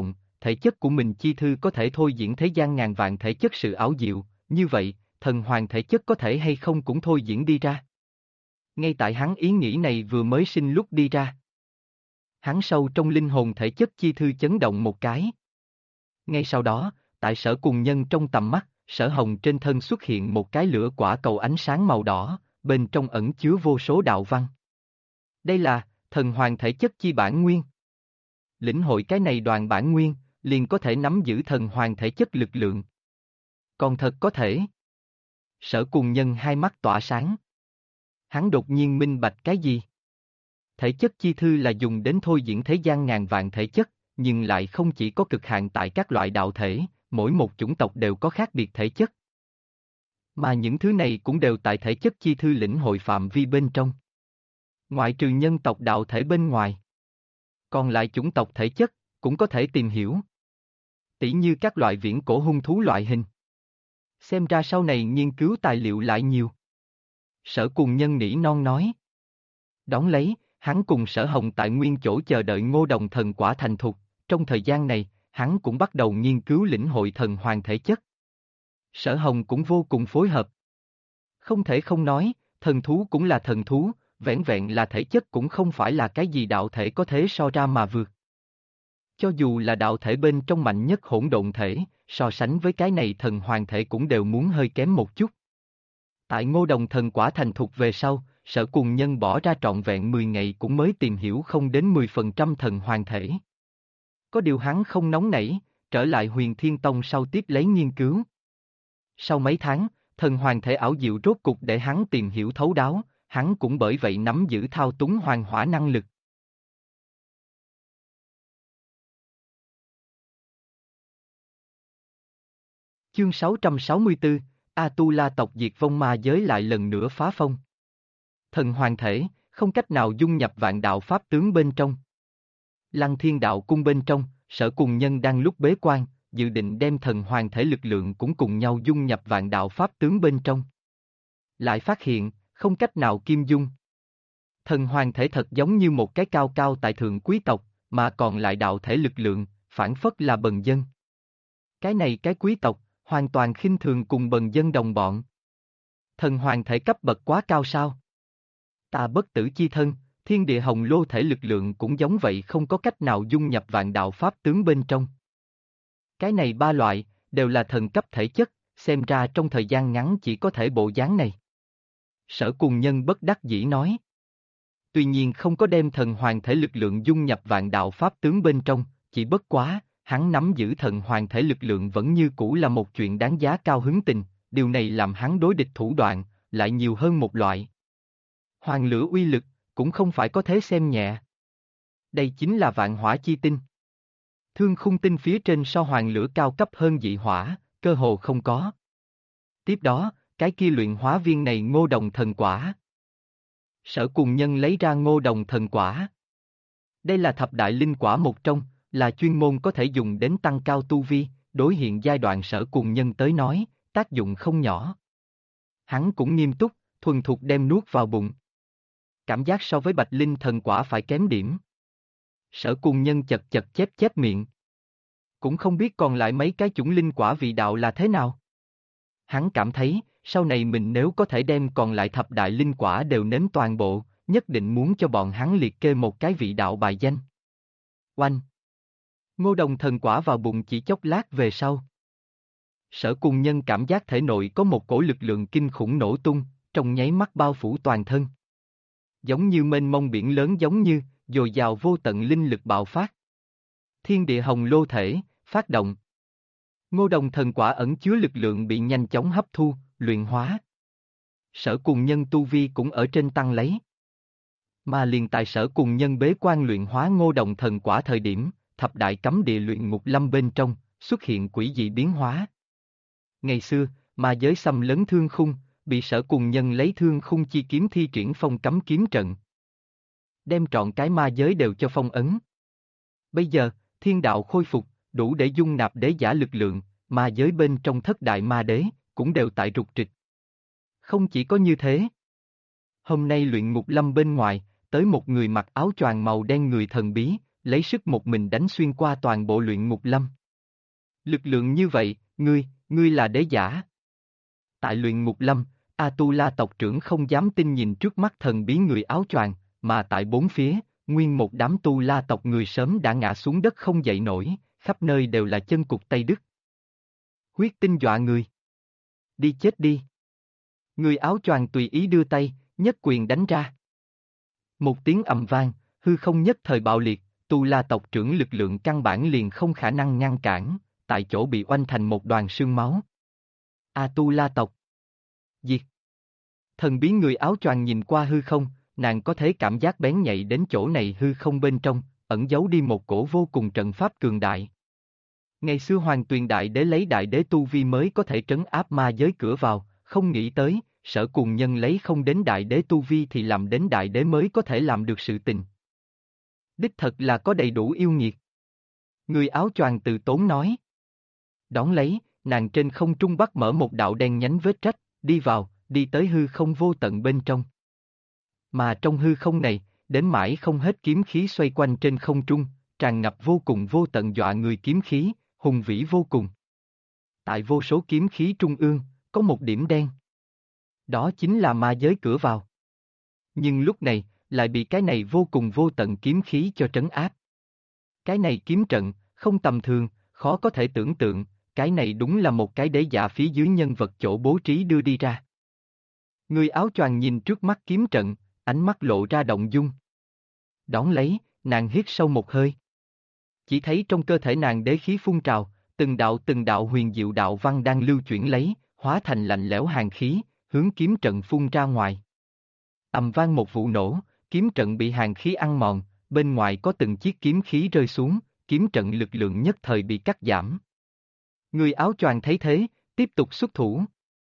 thể chất của mình chi thư có thể thôi diễn thế gian ngàn vạn thể chất sự ảo diệu, như vậy, thần hoàng thể chất có thể hay không cũng thôi diễn đi ra. Ngay tại hắn ý nghĩ này vừa mới sinh lúc đi ra. Hắn sâu trong linh hồn thể chất chi thư chấn động một cái. Ngay sau đó, tại Sở Cùng Nhân trong tầm mắt, Sở Hồng trên thân xuất hiện một cái lửa quả cầu ánh sáng màu đỏ, bên trong ẩn chứa vô số đạo văn. Đây là thần hoàng thể chất chi bản nguyên. Lĩnh hội cái này đoàn bản nguyên, liền có thể nắm giữ thần hoàng thể chất lực lượng. Còn thật có thể. Sở Cùng Nhân hai mắt tỏa sáng. Hắn đột nhiên minh bạch cái gì? Thể chất chi thư là dùng đến thôi diễn thế gian ngàn vạn thể chất, nhưng lại không chỉ có cực hạn tại các loại đạo thể, mỗi một chủng tộc đều có khác biệt thể chất. Mà những thứ này cũng đều tại thể chất chi thư lĩnh hội phạm vi bên trong. Ngoại trừ nhân tộc đạo thể bên ngoài. Còn lại chủng tộc thể chất, cũng có thể tìm hiểu. Tỉ như các loại viễn cổ hung thú loại hình. Xem ra sau này nghiên cứu tài liệu lại nhiều. Sở Cùng Nhân nỉ non nói. Đón lấy, hắn cùng Sở Hồng tại nguyên chỗ chờ đợi Ngô Đồng thần quả thành thục, trong thời gian này, hắn cũng bắt đầu nghiên cứu lĩnh hội thần hoàng thể chất. Sở Hồng cũng vô cùng phối hợp. Không thể không nói, thần thú cũng là thần thú, vẻn vẹn là thể chất cũng không phải là cái gì đạo thể có thể so ra mà vượt. Cho dù là đạo thể bên trong mạnh nhất hỗn độn thể, so sánh với cái này thần hoàng thể cũng đều muốn hơi kém một chút. Tại Ngô Đồng thần quả thành thục về sau, Sở Cùng Nhân bỏ ra trọn vẹn 10 ngày cũng mới tìm hiểu không đến 10% thần hoàng thể. Có điều hắn không nóng nảy, trở lại Huyền Thiên Tông sau tiếp lấy nghiên cứu. Sau mấy tháng, thần hoàng thể ảo diệu rốt cục để hắn tìm hiểu thấu đáo, hắn cũng bởi vậy nắm giữ thao túng hoàng hỏa năng lực. Chương 664, A-tu-la tộc diệt vong ma giới lại lần nữa phá phong. Thần hoàng thể, không cách nào dung nhập vạn đạo pháp tướng bên trong. Lăng Thiên Đạo Cung bên trong, Sở Cùng Nhân đang lúc bế quan, dự định đem thần hoàng thể lực lượng cũng cùng nhau dung nhập vạn đạo pháp tướng bên trong. Lại phát hiện, không cách nào kim dung. Thần hoàng thể thật giống như một cái cao cao tại thượng quý tộc, mà còn lại đạo thể lực lượng, phản phất là bần dân. Cái này cái quý tộc, hoàn toàn khinh thường cùng bần dân đồng bọn. Thần hoàng thể cấp bậc quá cao sao? Ta bất tử chi thân, thiên địa hồng lô thể lực lượng cũng giống vậy không có cách nào dung nhập vạn đạo pháp tướng bên trong. Cái này ba loại, đều là thần cấp thể chất, xem ra trong thời gian ngắn chỉ có thể bộ dáng này. Sở Cùng Nhân bất đắc dĩ nói. Tuy nhiên không có đem thần hoàng thể lực lượng dung nhập vạn đạo pháp tướng bên trong, chỉ bất quá, hắn nắm giữ thần hoàng thể lực lượng vẫn như cũ là một chuyện đáng giá cao hứng tình, điều này làm hắn đối địch thủ đoạn, lại nhiều hơn một loại. Hoàng lửa uy lực, cũng không phải có thế xem nhẹ. Đây chính là vạn hỏa chi tinh. Thương khung tinh phía trên so hoàng lửa cao cấp hơn dị hỏa, cơ hồ không có. Tiếp đó, cái kia luyện hóa viên này Ngô Đồng thần quả. Sở Cùng Nhân lấy ra Ngô Đồng thần quả. Đây là thập đại linh quả một trong, là chuyên môn có thể dùng đến tăng cao tu vi, đối hiện giai đoạn Sở Cùng Nhân tới nói, tác dụng không nhỏ. Hắn cũng nghiêm túc, thuần thục đem nuốt vào bụng. Cảm giác so với Bạch Linh thần quả phải kém điểm. Sở Cùng Nhân chật chật chép chép miệng. Cũng không biết còn lại mấy cái chủng linh quả vị đạo là thế nào. Hắn cảm thấy, sau này mình nếu có thể đem còn lại thập đại linh quả đều nếm toàn bộ, nhất định muốn cho bọn hắn liệt kê một cái vị đạo bài danh. Oanh! Ngô Đồng thần quả vào bụng chỉ chốc lát về sau. Sở Cùng Nhân cảm giác thể nội có một cổ lực lượng kinh khủng nổ tung, trong nháy mắt bao phủ toàn thân. Giống như mênh mông biển lớn giống như, dồi dào vô tận linh lực bạo phát. Thiên địa hồng lô thể, phát động. Ngô Đồng thần quả ẩn chứa lực lượng bị nhanh chóng hấp thu, luyện hóa. Sở Cùng Nhân tu vi cũng ở trên tăng lấy. Mà liền tại Sở Cùng Nhân bế quan luyện hóa Ngô Đồng thần quả thời điểm, thập đại cấm địa luyện ngục lâm bên trong, xuất hiện quỷ dị biến hóa. Ngày xưa, ma giới xâm lấn thương khung, bị Sở Cùng Nhân lấy thương khung chi kiếm thi triển phong cấm kiếm trận. Đem trọn cái ma giới đều cho phong ấn. Bây giờ, thiên đạo khôi phục, đủ để dung nạp đế giả lực lượng, ma giới bên trong thất đại ma đế, cũng đều tại rục trịch. Không chỉ có như thế. Hôm nay luyện ngục lâm bên ngoài, tới một người mặc áo choàng màu đen người thần bí, lấy sức một mình đánh xuyên qua toàn bộ luyện ngục lâm. Lực lượng như vậy, ngươi là đế giả. Tại luyện ngục lâm, Atula tộc trưởng không dám tin nhìn trước mắt thần bí người áo choàng, mà tại bốn phía, nguyên một đám Tu La tộc người sớm đã ngã xuống đất không dậy nổi, khắp nơi đều là chân cụt tay đứt. Huyết tinh dọa người. Đi chết đi. Người áo choàng tùy ý đưa tay, nhất quyền đánh ra. Một tiếng ầm vang, hư không nhất thời bạo liệt, Tu La tộc trưởng lực lượng căn bản liền không khả năng ngăn cản, tại chỗ bị oanh thành một đoàn sương máu. Atula tộc. Diệt. Thần bí người áo choàng nhìn qua hư không, nàng có thể cảm giác bén nhạy đến chỗ này hư không bên trong, ẩn giấu đi một cổ vô cùng trận pháp cường đại. Ngày xưa Hoàng Tuyền Đại Đế lấy Đại Đế tu vi mới có thể trấn áp ma giới cửa vào, không nghĩ tới, Sở Cuồng Nhân lấy không đến Đại Đế tu vi thì làm đến Đại Đế mới có thể làm được sự tình. Đích thật là có đầy đủ yêu nghiệt. Người áo choàng từ tốn nói. Đón lấy, nàng trên không trung bắt mở một đạo đen nhánh vết rách, đi vào, đi tới hư không vô tận bên trong. Mà trong hư không này, đến mãi không hết kiếm khí xoay quanh trên không trung, tràn ngập vô cùng vô tận dọa người kiếm khí, hùng vĩ vô cùng. Tại vô số kiếm khí trung ương, có một điểm đen. Đó chính là ma giới cửa vào. Nhưng lúc này, lại bị cái này vô cùng vô tận kiếm khí cho trấn áp. Cái này kiếm trận, không tầm thường, khó có thể tưởng tượng, cái này đúng là một cái đế giả phía dưới nhân vật chỗ bố trí đưa đi ra. Người áo choàng nhìn trước mắt kiếm trận, ánh mắt lộ ra động dung. Đón lấy, nàng hít sâu một hơi. Chỉ thấy trong cơ thể nàng đế khí phun trào, từng đạo huyền diệu đạo văn đang lưu chuyển lấy, hóa thành lạnh lẽo hàn khí, hướng kiếm trận phun ra ngoài. Ầm vang một vụ nổ, kiếm trận bị hàn khí ăn mòn, bên ngoài có từng chiếc kiếm khí rơi xuống, kiếm trận lực lượng nhất thời bị cắt giảm. Người áo choàng thấy thế, tiếp tục xuất thủ.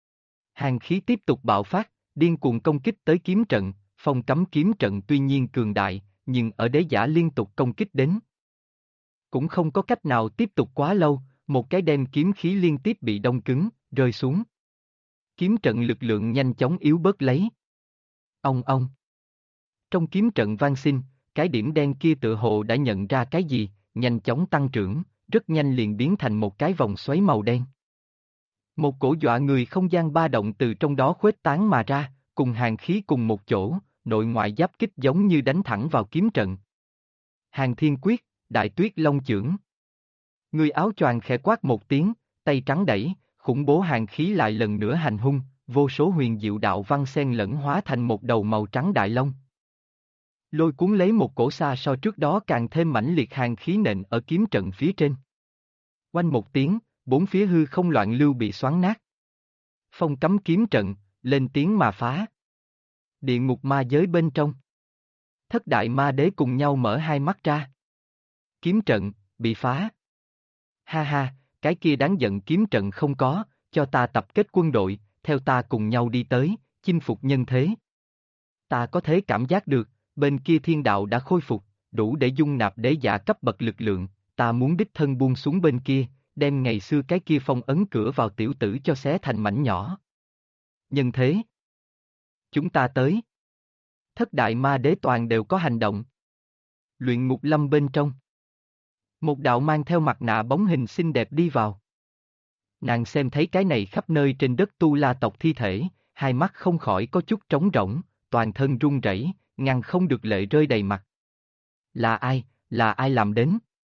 Hàn khí tiếp tục bạo phát, điên cuồng công kích tới kiếm trận, phong cấm kiếm trận tuy nhiên cường đại, nhưng ở đế giả liên tục công kích đến. Cũng không có cách nào tiếp tục quá lâu, một cái đem kiếm khí liên tiếp bị đông cứng, rơi xuống. Kiếm trận lực lượng nhanh chóng yếu bớt lấy. Ong ong. Trong kiếm trận vang sinh, cái điểm đen kia tựa hồ đã nhận ra cái gì, nhanh chóng tăng trưởng, rất nhanh liền biến thành một cái vòng xoáy màu đen. Một cổ dọa người không gian ba động từ trong đó khuếch tán mà ra, cùng hàn khí cùng một chỗ, nội ngoại giáp kích giống như đánh thẳng vào kiếm trận. Hàn Thiên Quyết, Đại Tuyết Long Chưởng. Người áo choàng khẽ quát một tiếng, tay trắng đẩy, khủng bố hàn khí lại lần nữa hành hung, vô số huyền diệu đạo văn xen lẫn hóa thành một đầu màu trắng đại long. Lôi cuốn lấy một cổ xa so trước đó càng thêm mãnh liệt hàn khí nện ở kiếm trận phía trên. Oanh một tiếng, bốn phía hư không loạn lưu bị xoắn nát. Phong cấm kiếm trận, lên tiếng mà phá. Địa ngục ma giới bên trong. Thất đại ma đế cùng nhau mở hai mắt ra. Kiếm trận, bị phá. Ha ha, cái kia đáng giận kiếm trận không có, cho ta tập kết quân đội, theo ta cùng nhau đi tới, chinh phục nhân thế. Ta có thể cảm giác được, bên kia thiên đạo đã khôi phục, đủ để dung nạp đế giả cấp bậc lực lượng, ta muốn đích thân buông xuống bên kia, đem ngày xưa cái kia phong ấn cửa vào tiểu tử cho xé thành mảnh nhỏ. Nhân thế. Chúng ta tới. Thất đại ma đế toàn đều có hành động. Luyện ngục lâm bên trong. Một đạo mang theo mặt nạ bóng hình xinh đẹp đi vào. Nàng xem thấy cái này khắp nơi trên đất Tu La tộc thi thể, hai mắt không khỏi có chút trống rỗng, toàn thân run rẩy, ngăn không được lệ rơi đầy mặt. Là ai làm đến?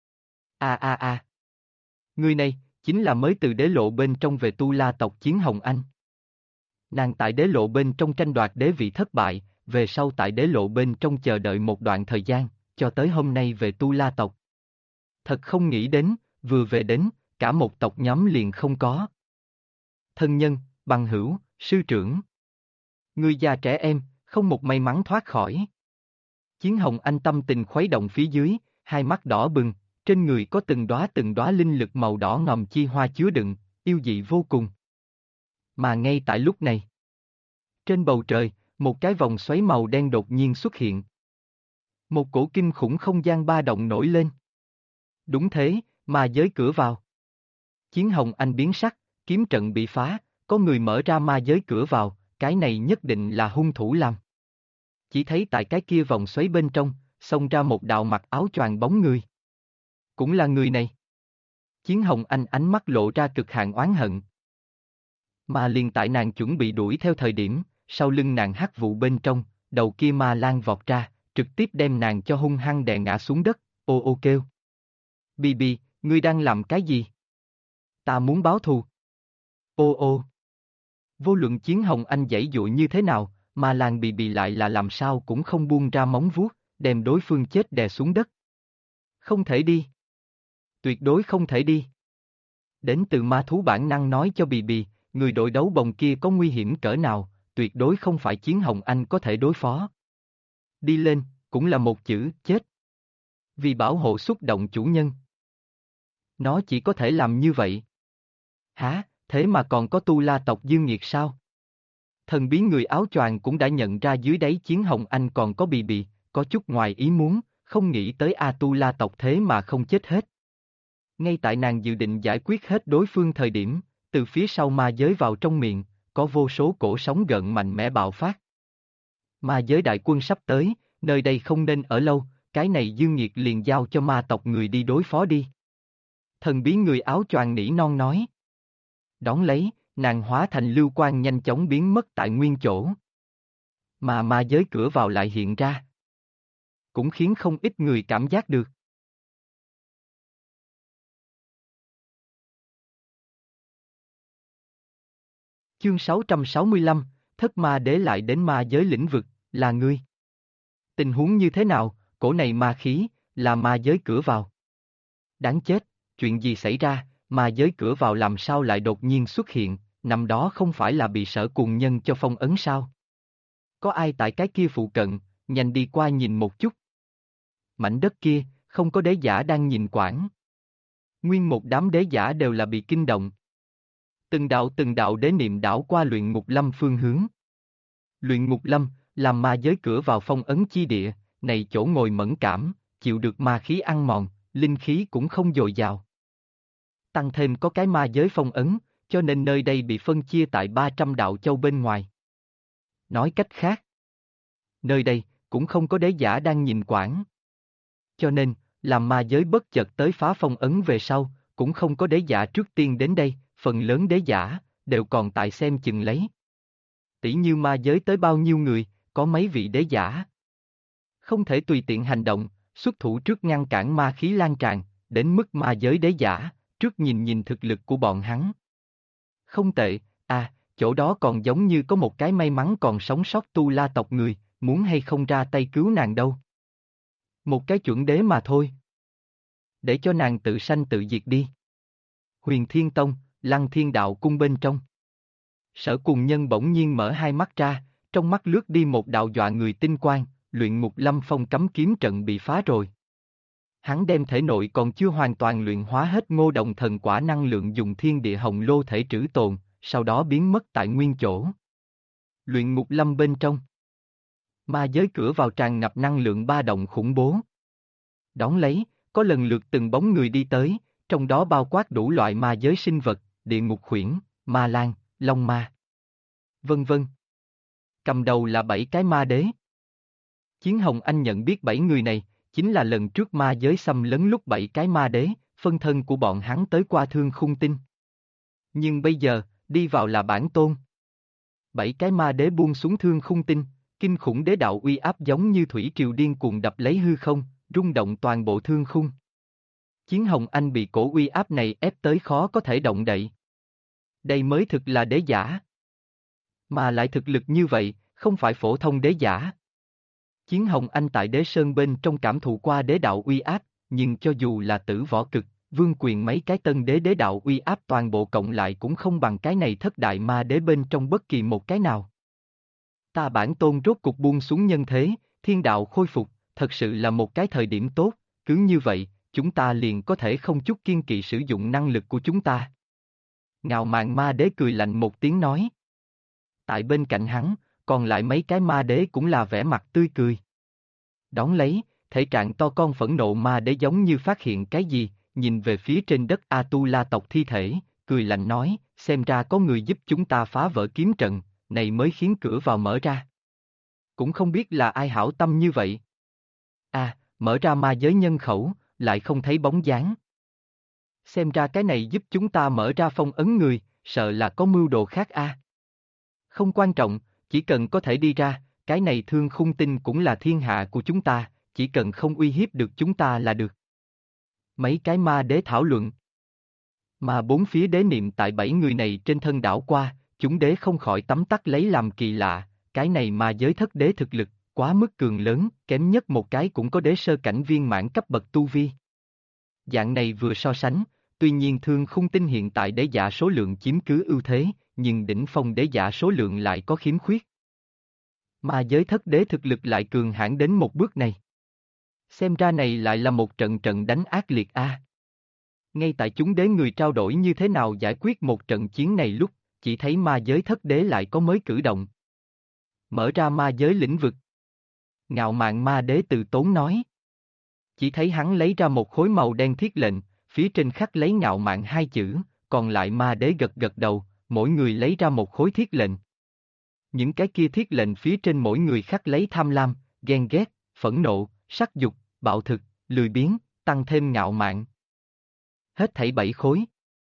A. Người này, chính là mới từ đế lộ bên trong về Tu La tộc Chiến Hồng Anh. Nàng tại đế lộ bên trong tranh đoạt đế vị thất bại, về sau tại đế lộ bên trong chờ đợi một đoạn thời gian, cho tới hôm nay về Tu La tộc. Thật không nghĩ đến, vừa về đến, cả một tộc nhóm liền không có. Thân nhân, bằng hữu, sư trưởng. Người già trẻ em, không một may mắn thoát khỏi. Chiến Hồng Anh tâm tình khuấy động phía dưới, hai mắt đỏ bừng, trên người có từng đóa linh lực màu đỏ ngòm chi hoa chứa đựng, yêu dị vô cùng. Mà ngay tại lúc này, trên bầu trời, một cái vòng xoáy màu đen đột nhiên xuất hiện. Một cổ kinh khủng không gian ba động nổi lên. Đúng thế, ma giới cửa vào. Chiến Hồng Anh biến sắc, kiếm trận bị phá, có người mở ra ma giới cửa vào, cái này nhất định là hung thủ làm. Chỉ thấy tại cái kia vòng xoáy bên trong, xông ra một đạo mặc áo choàng bóng người. Cũng là người này. Chiến Hồng Anh ánh mắt lộ ra cực hạn oán hận. Mà liền tại nàng chuẩn bị đuổi theo thời điểm, sau lưng nàng hắc vụ bên trong, đầu kia ma lan vọt ra, trực tiếp đem nàng cho hung hăng đè ngã xuống đất, ô ô kêu. Bibi, ngươi đang làm cái gì? Ta muốn báo thù. Ô ô. Vô luận Chiến Hồng Anh giãy dụa như thế nào, ma lan Bibi lại là làm sao cũng không buông ra móng vuốt, đem đối phương chết đè xuống đất. Không thể đi. Tuyệt đối không thể đi. Đến từ ma thú bản năng nói cho Bibi, người đội đấu bồng kia có nguy hiểm cỡ nào, tuyệt đối không phải Chiến Hồng Anh có thể đối phó. Đi lên, cũng là một chữ, chết. Vì bảo hộ xúc động chủ nhân. Nó chỉ có thể làm như vậy. Hả, thế mà còn có Tu La tộc Dương Nghiệt sao? Thần bí người áo choàng cũng đã nhận ra dưới đáy Chiến Hồng Anh còn có Bibi, có chút ngoài ý muốn, không nghĩ tới A Tu La tộc thế mà không chết hết. Ngay tại nàng dự định giải quyết hết đối phương thời điểm, từ phía sau ma giới vào trong miệng, có vô số cổ sóng gợn mạnh mẽ bạo phát. Ma giới đại quân sắp tới, nơi đây không nên ở lâu, cái này Dương Nghiệt liền giao cho ma tộc người đi đối phó đi. Thần bí người áo choàng nỉ non nói. Đón lấy, nàng hóa thành lưu quang nhanh chóng biến mất tại nguyên chỗ. Mà ma giới cửa vào lại hiện ra. Cũng khiến không ít người cảm giác được. Chương 665, Thất Ma Đế lại đến ma giới lĩnh vực, là ngươi. Tình huống như thế nào, cổ này ma khí, là ma giới cửa vào. Đáng chết, chuyện gì xảy ra, ma giới cửa vào làm sao lại đột nhiên xuất hiện, năm đó không phải là bị Sở Cuồng Nhân cho phong ấn sao? Có ai tại cái kia phụ cận, nhanh đi qua nhìn một chút. Mảnh đất kia, không có đế giả đang nhìn quản. Nguyên một đám đế giả đều là bị kinh động. Từng đạo đế niệm đảo qua luyện ngục lâm phương hướng. Luyện ngục lâm, làm ma giới cửa vào phong ấn chi địa, này chỗ ngồi mẫn cảm, chịu được ma khí ăn mòn, linh khí cũng không dồi dào. Tăng thêm có cái ma giới phong ấn, cho nên nơi đây bị phân chia tại 300 đạo châu bên ngoài. Nói cách khác, nơi đây cũng không có đế giả đang nhìn quản. Cho nên, làm ma giới bất chợt tới phá phong ấn về sau, cũng không có đế giả trước tiên đến đây, phần lớn đế giả đều còn tại xem chừng lấy. Tỷ như ma giới tới bao nhiêu người, có mấy vị đế giả. Không thể tùy tiện hành động, xuất thủ trước ngăn cản ma khí lan tràn, đến mức ma giới đế giả, trước nhìn thực lực của bọn hắn. Không tệ, chỗ đó còn giống như có một cái may mắn còn sống sót Tu La tộc người, muốn hay không ra tay cứu nàng đâu. Một cái chuẩn đế mà thôi. Để cho nàng tự sanh tự diệt đi. Huyền Thiên Tông, Lăng Thiên Đạo cung bên trong. Sở Cuồng Nhân bỗng nhiên mở hai mắt ra, trong mắt lướt đi một đạo dọa người tinh quang, luyện ngục lâm phong cấm kiếm trận bị phá rồi. Hắn đem thể nội còn chưa hoàn toàn luyện hóa hết Ngô Đồng thần quả năng lượng dùng thiên địa hồng lô thể trữ tồn, sau đó biến mất tại nguyên chỗ. Luyện ngục lâm bên trong. Ma giới cửa vào tràn ngập năng lượng ba động khủng bố. Đón lấy, có lần lượt từng bóng người đi tới, trong đó bao quát đủ loại ma giới sinh vật, địa ngục khuyển, ma lan, long ma, vân vân. Cầm đầu là 7 cái ma đế. Chiến Hồng Anh nhận biết 7 người này, chính là lần trước ma giới xâm lấn lúc 7 cái ma đế, phân thân của bọn hắn tới qua Thương Khung Tinh. Nhưng bây giờ, đi vào là bản tôn. 7 cái ma đế buông xuống Thương Khung Tinh, kinh khủng đế đạo uy áp giống như thủy triều điên cuồng đập lấy hư không, rung động toàn bộ thương khung. Chiến Hồng Anh bị cổ uy áp này ép tới khó có thể động đậy. Đây mới thực là đế giả. Mà lại thực lực như vậy, không phải phổ thông đế giả. Chiến Hồng Anh tại đế sơn bên trong cảm thụ qua đế đạo uy áp, nhưng cho dù là tử võ cực, vương quyền mấy cái tân đế đế đạo uy áp toàn bộ cộng lại cũng không bằng cái này thất đại ma đế bên trong bất kỳ một cái nào. Ta bản tôn rốt cục buông xuống nhân thế, thiên đạo khôi phục, thật sự là một cái thời điểm tốt, cứ như vậy, chúng ta liền có thể không chút kiên kỵ sử dụng năng lực của chúng ta. Ngạo mạn ma đế cười lạnh một tiếng nói. Tại bên cạnh hắn, còn lại mấy cái ma đế cũng là vẻ mặt tươi cười. Đón lấy, thể trạng to con phẫn nộ ma đế giống như phát hiện cái gì, nhìn về phía trên đất A-tu-la tộc thi thể, cười lạnh nói, xem ra có người giúp chúng ta phá vỡ kiếm trận, này mới khiến cửa vào mở ra. Cũng không biết là ai hảo tâm như vậy. Mở ra ma giới nhân khẩu, lại không thấy bóng dáng. Xem ra cái này giúp chúng ta mở ra phong ấn người, sợ là có mưu đồ khác Không quan trọng, chỉ cần có thể đi ra, cái này Thương Khung Tinh cũng là thiên hạ của chúng ta, chỉ cần không uy hiếp được chúng ta là được. Mấy cái ma đế thảo luận. Mà bốn phía đế niệm tại 7 người này trên thân đảo qua, chúng đế không khỏi tấm tắc lấy làm kỳ lạ, cái này ma giới thất đế thực lực, quá mức cường lớn, kém nhất một cái cũng có đế sơ cảnh viên mãn cấp bậc tu vi. Dạng này vừa so sánh, tuy nhiên Thương Khung Tinh hiện tại đế giả số lượng chiếm cứ ưu thế, nhưng đỉnh phong đế giả số lượng lại có khiếm khuyết. Ma giới thất đế thực lực lại cường hãn đến một bước này. Xem ra này lại là một trận trận đánh ác liệt Ngay tại chúng đế người trao đổi như thế nào giải quyết một trận chiến này lúc, chỉ thấy ma giới thất đế lại có mới cử động. Mở ra ma giới lĩnh vực. Ngạo mạn ma đế từ tốn nói. Chỉ thấy hắn lấy ra một khối màu đen thiết lệnh, phía trên khắc lấy ngạo mạn hai chữ, còn lại ma đế gật gật đầu, mỗi người lấy ra một khối thiết lệnh. Những cái kia thiết lệnh phía trên mỗi người khắc lấy tham lam, ghen ghét, phẫn nộ, sắc dục, bạo thực, lười biếng, tăng thêm ngạo mạn. Hết thảy 7 khối.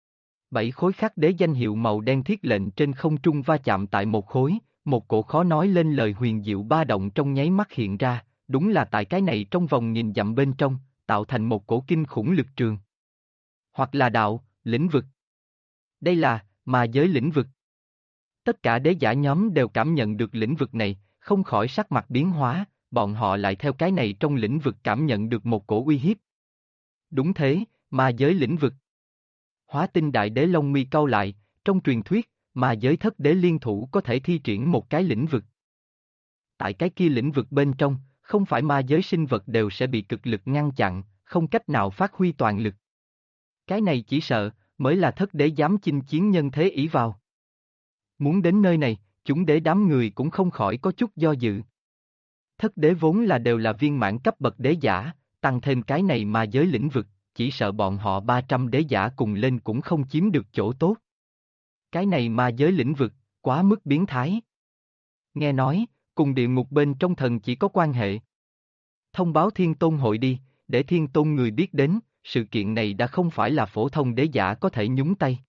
7 khối khắc đế danh hiệu màu đen thiết lệnh trên không trung va chạm tại một khối, một cổ khó nói lên lời huyền diệu ba động trong nháy mắt hiện ra, đúng là tại cái này trong vòng nghìn dặm bên trong, tạo thành một cổ kinh khủng lực trường. Hoặc là đạo, lĩnh vực. Đây là, ma giới lĩnh vực. Tất cả đế giả nhóm đều cảm nhận được lĩnh vực này, không khỏi sắc mặt biến hóa, bọn họ lại theo cái này trong lĩnh vực cảm nhận được một cổ uy hiếp. Đúng thế, ma giới lĩnh vực. Hóa Tinh đại đế lông mi cau lại, trong truyền thuyết, ma giới thất đế liên thủ có thể thi triển một cái lĩnh vực. Tại cái kia lĩnh vực bên trong, không phải ma giới sinh vật đều sẽ bị cực lực ngăn chặn, không cách nào phát huy toàn lực. Cái này chỉ sợ, mới là thất đế dám chinh chiến nhân thế ỷ vào. Muốn đến nơi này, chúng đế đám người cũng không khỏi có chút do dự. Thất đế vốn là đều là viên mãn cấp bậc đế giả, tăng thêm cái này ma giới lĩnh vực, chỉ sợ bọn họ 300 đế giả cùng lên cũng không chiếm được chỗ tốt. Cái này ma giới lĩnh vực, quá mức biến thái. Nghe nói, cùng địa ngục bên trong thần chỉ có quan hệ. Thông báo Thiên Tôn hội đi, để Thiên Tôn người biết đến, sự kiện này đã không phải là phổ thông đế giả có thể nhúng tay.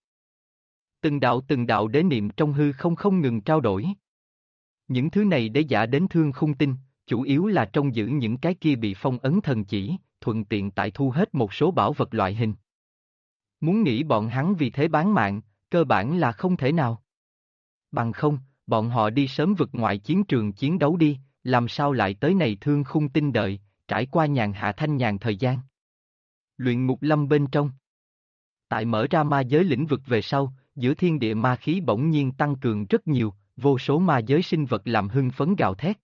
Từng đạo đế niệm trong hư không ngừng trao đổi. Những thứ này đế giả đến Thương Khung Tinh, chủ yếu là trông giữ những cái kia bị phong ấn thần chỉ, thuận tiện tại thu hết một số bảo vật loại hình. Muốn nghĩ bọn hắn vì thế bán mạng, cơ bản là không thể nào. Bằng không, bọn họ đi sớm vực ngoại chiến trường chiến đấu đi, làm sao lại tới này Thương Khung Tinh đợi, trải qua nhàn hạ thanh nhàn thời gian. Luyện ngục lâm bên trong. Tại mở ra ma giới lĩnh vực về sau, giữa thiên địa ma khí bỗng nhiên tăng cường rất nhiều, vô số ma giới sinh vật làm hưng phấn gào thét.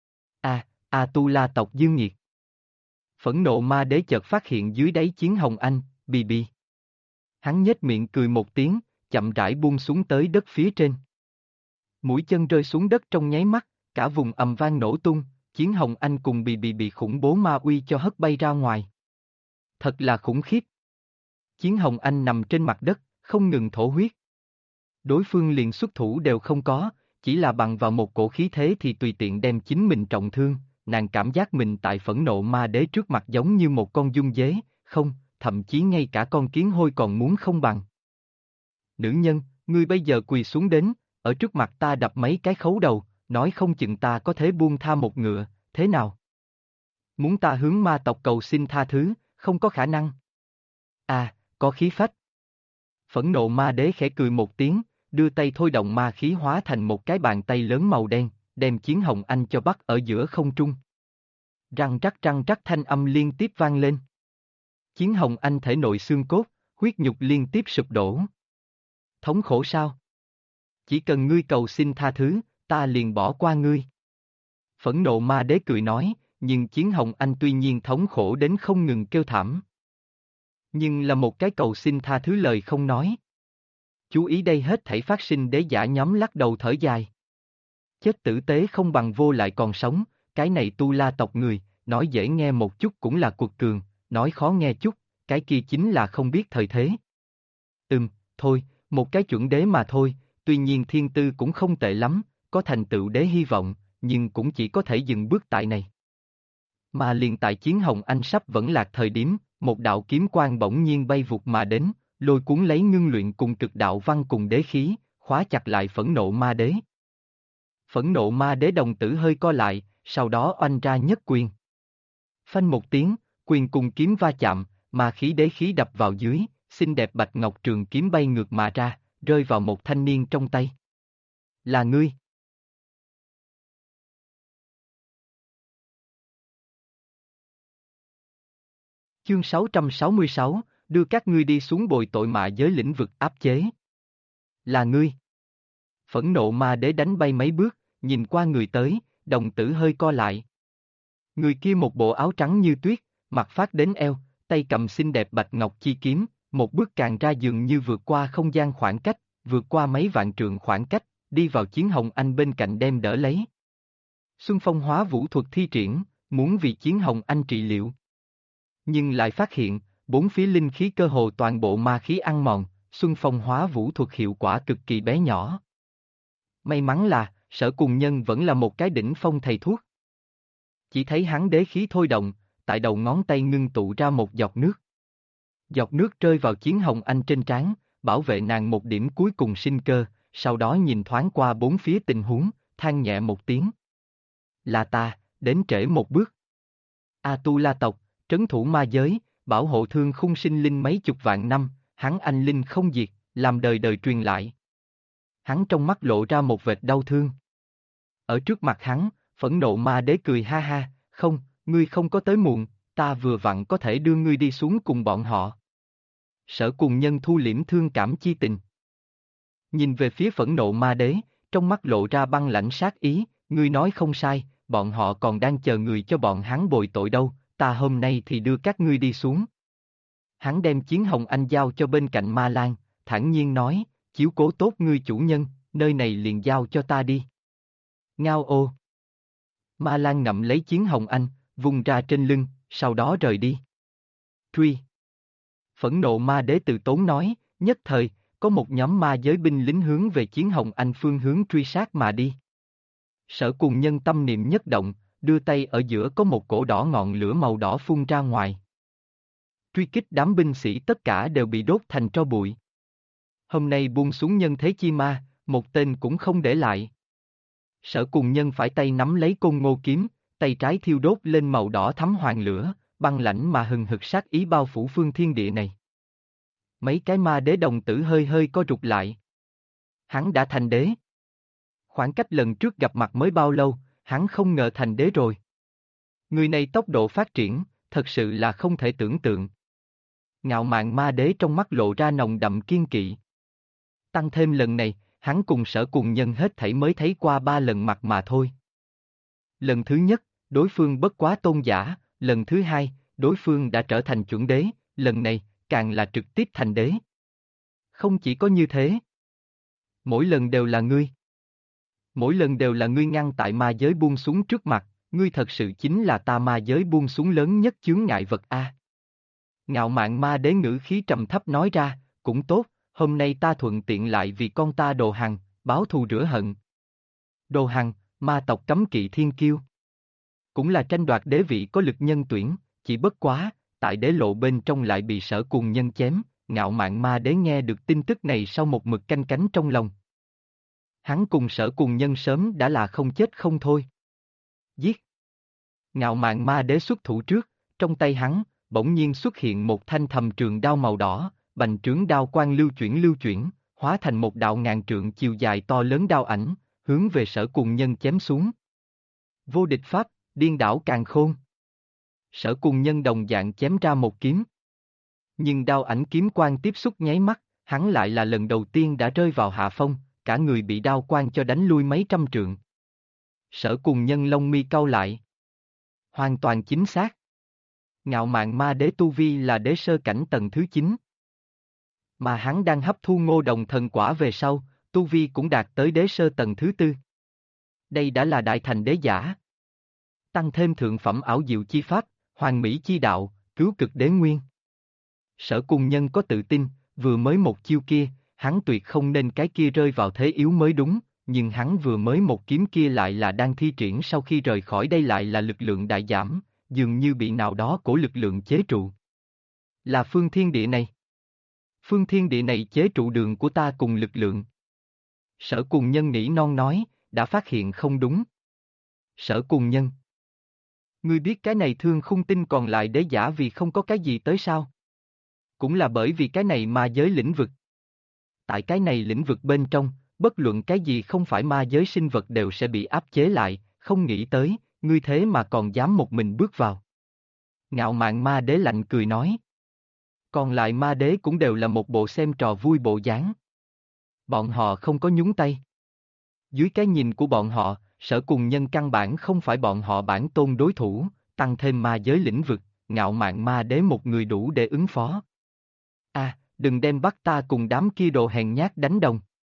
Tu La tộc Dương Nghiệt. Phẫn nộ ma đế chợt phát hiện dưới đáy chiến hồng anh, bì bì. Hắn nhếch miệng cười một tiếng, chậm rãi buông xuống tới đất phía trên. Mũi chân rơi xuống đất trong nháy mắt, cả vùng ầm vang nổ tung, chiến hồng anh cùng bị khủng bố ma uy cho hất bay ra ngoài. Thật là khủng khiếp. Chiến hồng anh nằm trên mặt đất, không ngừng thổ huyết. Đối phương liền xuất thủ đều không có, chỉ là bằng vào một cổ khí thế thì tùy tiện đem chính mình trọng thương, nàng cảm giác mình tại phẫn nộ ma đế trước mặt giống như một con dung dế, không, thậm chí ngay cả con kiến hôi còn muốn không bằng. Nữ nhân, ngươi bây giờ quỳ xuống đến, ở trước mặt ta đập mấy cái khấu đầu, nói không chừng ta có thể buông tha một ngựa, thế nào? Muốn ta hướng ma tộc cầu xin tha thứ, không có khả năng. Có khí phách. Phẫn nộ ma đế khẽ cười một tiếng, đưa tay thôi động ma khí hóa thành một cái bàn tay lớn màu đen, đem chiến hồng anh cho bắt ở giữa không trung. Răng rắc thanh âm liên tiếp vang lên. Chiến hồng anh thể nội xương cốt, huyết nhục liên tiếp sụp đổ. Thống khổ sao? Chỉ cần ngươi cầu xin tha thứ, ta liền bỏ qua ngươi. Phẫn nộ ma đế cười nói, nhưng chiến hồng anh tuy nhiên thống khổ đến không ngừng kêu thảm. Nhưng là một cái cầu xin tha thứ lời không nói. Chú ý đây hết thảy phát sinh đế giả nhóm lắc đầu thở dài. Chết tử tế không bằng vô lại còn sống, cái này Tu La tộc người, nói dễ nghe một chút cũng là cuộc cường, nói khó nghe chút, cái kia chính là không biết thời thế. Thôi, một cái chuẩn đế mà thôi, tuy nhiên thiên tư cũng không tệ lắm, có thành tựu đế hy vọng, nhưng cũng chỉ có thể dừng bước tại này. Mà liền tại Chiến Hồng Anh sắp vẫn lạc thời điểm, một đạo kiếm quang bỗng nhiên bay vụt mà đến, lôi cuốn lấy ngưng luyện cùng cực đạo văn cùng đế khí, khóa chặt lại Phẫn Nộ Ma Đế. Phẫn Nộ Ma Đế đồng tử hơi co lại, sau đó oanh ra nhất quyền. Phanh một tiếng, quyền cùng kiếm va chạm, ma khí đế khí đập vào dưới, xinh đẹp bạch ngọc trường kiếm bay ngược mà ra, rơi vào một thanh niên trong tay. Là ngươi. Chương 666, đưa các ngươi đi xuống bồi tội mạ giới lĩnh vực áp chế. Là ngươi. Phẫn Nộ Ma Đế đánh bay mấy bước, nhìn qua người tới, đồng tử hơi co lại. Người kia một bộ áo trắng như tuyết, mặt phát đến eo, tay cầm xinh đẹp bạch ngọc chi kiếm, một bước càng ra dường như vượt qua không gian khoảng cách, vượt qua mấy vạn trượng khoảng cách, đi vào Chiến Hồng Anh bên cạnh đem đỡ lấy. Xuân Phong Hóa Vũ thuật thi triển, muốn vì Chiến Hồng Anh trị liệu. Nhưng lại phát hiện, bốn phía linh khí cơ hồ toàn bộ ma khí ăn mòn, Xuân Phong Hóa Vũ thuật hiệu quả cực kỳ bé nhỏ. May mắn là, Sở Cùng Nhân vẫn là một cái đỉnh phong thầy thuốc. Chỉ thấy hắn đế khí thôi động, tại đầu ngón tay ngưng tụ ra một giọt nước. Giọt nước rơi vào Chiến Hồng Anh trên trán, bảo vệ nàng một điểm cuối cùng sinh cơ, sau đó nhìn thoáng qua bốn phía tình huống, than nhẹ một tiếng. Là ta, đến trễ một bước. A-tu-la tộc, trấn thủ ma giới, bảo hộ thương khung sinh linh mấy chục vạn năm, hắn anh linh không diệt, làm đời đời truyền lại. Hắn trong mắt lộ ra một vệt đau thương. Ở trước mặt hắn, Phẫn Nộ Ma Đế cười ha ha, không, ngươi không có tới muộn, ta vừa vặn có thể đưa ngươi đi xuống cùng bọn họ. Sở Cùng Nhân thu liễm thương cảm chi tình. Nhìn về phía Phẫn Nộ Ma Đế, trong mắt lộ ra băng lãnh sát ý, ngươi nói không sai, bọn họ còn đang chờ người cho bọn hắn bồi tội đâu, ta hôm nay thì đưa các ngươi đi xuống. Hắn đem Chiến Hồng Anh giao cho bên cạnh Ma Lan, thản nhiên nói, chiếu cố tốt ngươi chủ nhân, nơi này liền giao cho ta đi. Ngao ô. Ma Lan ngậm lấy Chiến Hồng Anh, vung ra trên lưng, sau đó rời đi. Truy. Phẫn Nộ Ma Đế từ tốn nói, nhất thời, có một nhóm ma giới binh lính hướng về Chiến Hồng Anh phương hướng truy sát mà đi. Sở Cùng Nhân tâm niệm nhất động, đưa tay ở giữa có một cổ đỏ ngọn lửa màu đỏ phun ra ngoài. Truy kích đám binh sĩ tất cả đều bị đốt thành tro bụi. Hôm nay buông xuống nhân thế chi ma, một tên cũng không để lại. Sở Cùng Nhân phải tay nắm lấy côn ngô kiếm, tay trái thiêu đốt lên màu đỏ thắm hoàng lửa, băng lãnh mà hừng hực sát ý bao phủ phương thiên địa này. Mấy cái ma đế đồng tử hơi hơi co rụt lại. Hắn đã thành đế. Khoảng cách lần trước gặp mặt mới bao lâu, hắn không ngờ thành đế rồi. Người này tốc độ phát triển, thật sự là không thể tưởng tượng. Ngạo mạn ma đế trong mắt lộ ra nồng đậm kiên kỵ. Tăng thêm lần này, hắn cùng Sở Cùng Nhân hết thảy mới thấy qua 3 lần mặt mà thôi. Lần thứ nhất, đối phương bất quá tôn giả, lần thứ hai, đối phương đã trở thành chuẩn đế, lần này, càng là trực tiếp thành đế. Không chỉ có như thế. Mỗi lần đều là ngươi. Mỗi lần đều là ngươi ngăn tại ma giới buông xuống trước mặt, ngươi thật sự chính là ta ma giới buông xuống lớn nhất chướng ngại vật a. Ngạo mạn ma đế ngữ khí trầm thấp nói ra, cũng tốt, hôm nay ta thuận tiện lại vì con ta Đồ Hằng, báo thù rửa hận. Đồ Hằng, ma tộc cấm kỵ thiên kiêu. Cũng là tranh đoạt đế vị có lực nhân tuyển, chỉ bất quá, tại đế lộ bên trong lại bị Sở Cùng Nhân chém, ngạo mạn ma đế nghe được tin tức này sau một mực canh cánh trong lòng. Hắn cùng Sở Cùng Nhân sớm đã là không chết không thôi. Giết! Ngạo mạn ma đế xuất thủ trước, trong tay hắn, bỗng nhiên xuất hiện một thanh thầm trường đao màu đỏ, bành trướng đao quang lưu chuyển, hóa thành một đạo ngàn trượng chiều dài to lớn đao ảnh, hướng về Sở Cùng Nhân chém xuống. Vô địch pháp, điên đảo càn khôn. Sở Cùng Nhân đồng dạng chém ra một kiếm. Nhưng đao ảnh kiếm quang tiếp xúc nháy mắt, hắn lại là lần đầu tiên đã rơi vào hạ phong, cả người bị đao quang cho đánh lui mấy trăm trượng. Sở Cùng Nhân lông mi cau lại. Hoàn toàn chính xác. Ngạo mạn ma đế tu vi là đế sơ cảnh tầng thứ 9. Mà hắn đang hấp thu Ngô Đồng thần quả về sau, tu vi cũng đạt tới đế sơ tầng thứ 4. Đây đã là đại thành đế giả. Tăng thêm thượng phẩm ảo diệu chi pháp, hoàn mỹ chi đạo, cứu cực đế nguyên. Sở Cùng Nhân có tự tin, vừa mới một chiêu kia, hắn tuyệt không nên cái kia rơi vào thế yếu mới đúng, nhưng hắn vừa mới một kiếm kia lại là đang thi triển sau khi rời khỏi đây lại là lực lượng đại giảm, dường như bị nào đó cổ lực lượng chế trụ. Là phương thiên địa này. Phương thiên địa này chế trụ đường của ta cùng lực lượng. Sở Cùng Nhân nỉ non nói, đã phát hiện không đúng. Sở Cùng Nhân. Ngươi biết cái này Thương Khung Tinh còn lại đế giả vì không có cái gì tới sao? Cũng là bởi vì cái này ma giới lĩnh vực. Tại cái này lĩnh vực bên trong, bất luận cái gì không phải ma giới sinh vật đều sẽ bị áp chế lại, không nghĩ tới, ngươi thế mà còn dám một mình bước vào. Ngạo mạn ma đế lạnh cười nói. Còn lại ma đế cũng đều là một bộ xem trò vui bộ dáng. Bọn họ không có nhúng tay. Dưới cái nhìn của bọn họ, Sở Cùng Nhân căn bản không phải bọn họ bản tôn đối thủ, tăng thêm ma giới lĩnh vực, ngạo mạn ma đế một người đủ để ứng phó. Đừng đem bắt ta cùng đám kia đồ hèn nhát đánh đồng.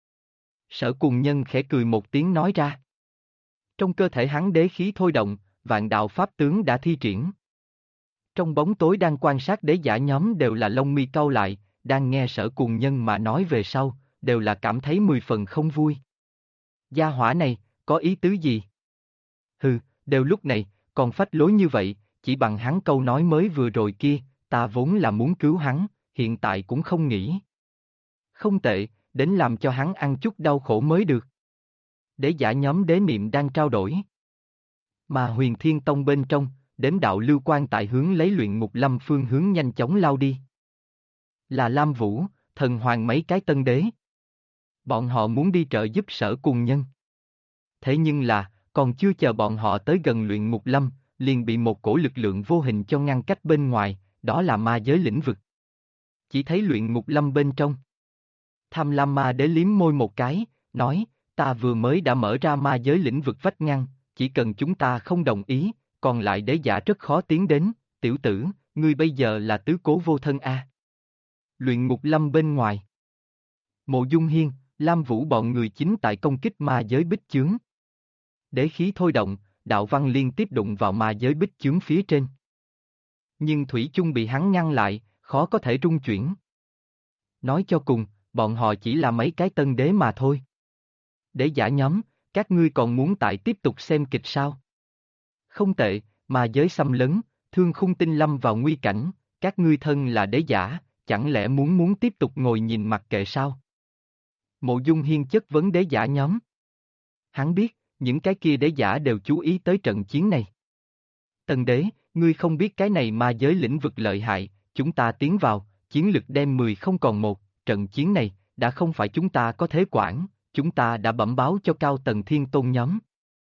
Sở Cùng Nhân khẽ cười một tiếng nói ra. Trong cơ thể hắn đế khí thôi động, vạn đạo pháp tướng đã thi triển. Trong bóng tối đang quan sát đế giả nhóm đều là lông mi cau lại, đang nghe Sở Cùng Nhân mà nói về sau, đều là cảm thấy 10 phần không vui. Gia hỏa này, có ý tứ gì? Hừ, đều lúc này, còn phách lối như vậy, chỉ bằng hắn câu nói mới vừa rồi kia, ta vốn là muốn cứu hắn, hiện tại cũng không nghĩ. Không tệ, đến làm cho hắn ăn chút đau khổ mới được. Đế giả nhóm đế niệm đang trao đổi. Mà Huyền Thiên Tông bên trong, đếm đạo lưu quan tại hướng lấy Luyện Ngục Lâm phương hướng nhanh chóng lao đi. Là Lam Vũ, Thần Hoàng mấy cái tân đế. Bọn họ muốn đi trợ giúp Sở Cùng Nhân. Thế nhưng là, còn chưa chờ bọn họ tới gần Luyện Ngục Lâm, liền bị một cổ lực lượng vô hình cho ngăn cách bên ngoài, đó là ma giới lĩnh vực. Chỉ thấy Luyện Ngục Lâm bên trong. Tham Lam Ma Đế liếm môi một cái, nói, ta vừa mới đã mở ra ma giới lĩnh vực vách ngăn, chỉ cần chúng ta không đồng ý, còn lại đế giả rất khó tiến đến, tiểu tử, ngươi bây giờ là tứ cố vô thân a. Luyện Ngục Lâm bên ngoài. Mộ Dung Hiên, Lam Vũ bọn người chính tại công kích ma giới bích chướng. Đế khí thôi động, đạo văn liên tiếp đụng vào ma giới bích chướng phía trên. Nhưng thủy chung bị hắn ngăn lại, khó có thể rung chuyển. Nói cho cùng, bọn họ chỉ là mấy cái tân đế mà thôi. Đế giả nhóm, các ngươi còn muốn tại tiếp tục xem kịch sao? Không tệ, mà giới xâm lấn, Thương Khung Tinh lâm vào nguy cảnh, các ngươi thân là đế giả, chẳng lẽ muốn tiếp tục ngồi nhìn mặc kệ sao? Mộ Dung Hiên chất vấn đế giả nhóm. Hắn biết, những cái kia đế giả đều chú ý tới trận chiến này. Tân đế, ngươi không biết cái này ma giới lĩnh vực lợi hại, chúng ta tiến vào, chiến lực đem 10 không còn một, trận chiến này, đã không phải chúng ta có thế quản, chúng ta đã bẩm báo cho cao tầng thiên tôn nhóm.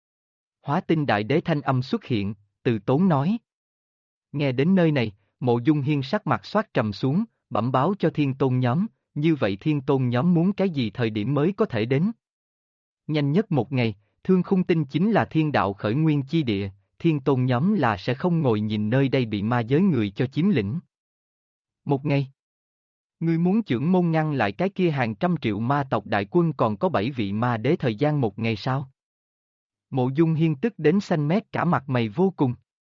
Hóa tinh đại đế thanh âm xuất hiện, từ tốn nói. Nghe đến nơi này, Mộ Dung Hiên sắc mặt xoát trầm xuống, bẩm báo cho thiên tôn nhóm, như vậy thiên tôn nhóm muốn cái gì thời điểm mới có thể đến. Nhanh nhất một ngày, Thương Khung Tinh chính là thiên đạo khởi nguyên chi địa, thiên tôn nhóm là sẽ không ngồi nhìn nơi đây bị ma giới người cho chiếm lĩnh. Một ngày. Ngươi muốn chưởng môn ngăn lại cái kia hàng trăm triệu ma tộc đại quân còn có 7 vị ma đế thời gian một ngày sao? Mộ Dung Hiên tức đến xanh mét cả mặt mày vô cùng.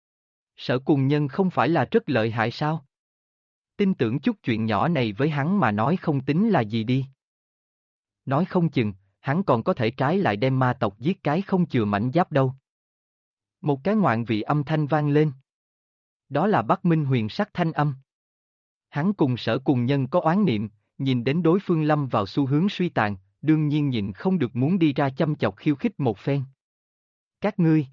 Sở Cùng Nhân không phải là rất lợi hại sao? Tin tưởng chút chuyện nhỏ này với hắn mà nói không tính là gì đi. Nói không chừng, hắn còn có thể trái lại đem ma tộc giết cái không chừa mảnh giáp đâu. Một cái ngoạn vị âm thanh vang lên. Đó là Bắc Minh huyền sắc thanh âm. Hắn cùng Sở Cùng Nhân có oán niệm, nhìn đến đối phương lâm vào xu hướng suy tàn, đương nhiên nhịn không được muốn đi ra châm chọc khiêu khích một phen. Các ngươi.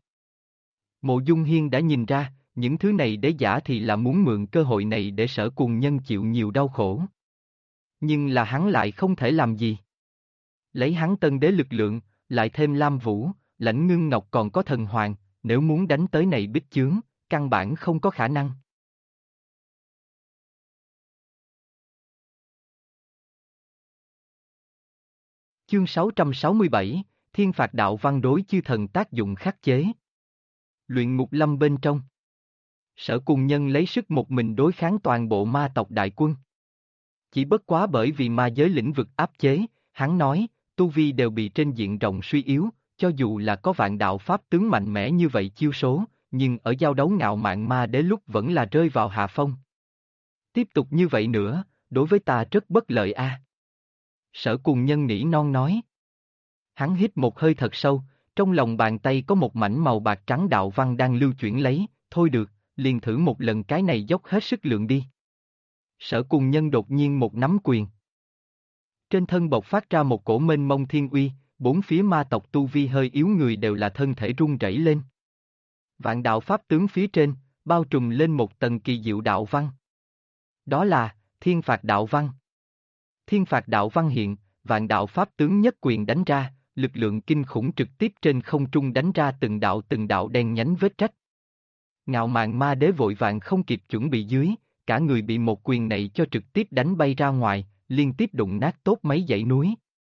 Mộ Dung Hiên đã nhìn ra, những thứ này đế giả thì là muốn mượn cơ hội này để Sở Cùng Nhân chịu nhiều đau khổ. Nhưng là hắn lại không thể làm gì. Lấy hắn tân đế lực lượng, lại thêm Lam Vũ, Lãnh Ngưng Ngọc còn có Thần Hoàng, nếu muốn đánh tới này bích chướng, căn bản không có khả năng. Chương 667, Thiên phạt đạo văn đối chư thần tác dụng khắc chế. Luyện Ngục Lâm bên trong. Sở Cùng Nhân lấy sức một mình đối kháng toàn bộ ma tộc đại quân. Chỉ bất quá bởi vì ma giới lĩnh vực áp chế, hắn nói, tu vi đều bị trên diện rộng suy yếu, cho dù là có vạn đạo pháp tướng mạnh mẽ như vậy chiêu số, nhưng ở giao đấu ngạo mạn ma đế lúc vẫn là rơi vào hạ phong. Tiếp tục như vậy nữa, đối với ta rất bất lợi a. Sở Cùng Nhân nỉ non nói. Hắn hít một hơi thật sâu, trong lòng bàn tay có một mảnh màu bạc trắng đạo văn đang lưu chuyển lấy, thôi được, liền thử một lần cái này dốc hết sức lượng đi. Sở Cùng Nhân đột nhiên một nắm quyền. Trên thân bộc phát ra một cổ mênh mông thiên uy, bốn phía ma tộc tu vi hơi yếu người đều là thân thể run rẩy lên. Vạn đạo pháp tướng phía trên, bao trùm lên một tầng kỳ diệu đạo văn. Đó là Thiên Phạt Đạo Văn. Thiên Phạt Đạo Văn hiện, vạn đạo pháp tướng nhất quyền đánh ra, lực lượng kinh khủng trực tiếp trên không trung đánh ra từng đạo đen nhánh vết rách. Ngạo Mạn Ma Đế vội vàng không kịp chuẩn bị dưới, cả người bị một quyền này cho trực tiếp đánh bay ra ngoài, liên tiếp đụng nát tốt mấy dãy núi.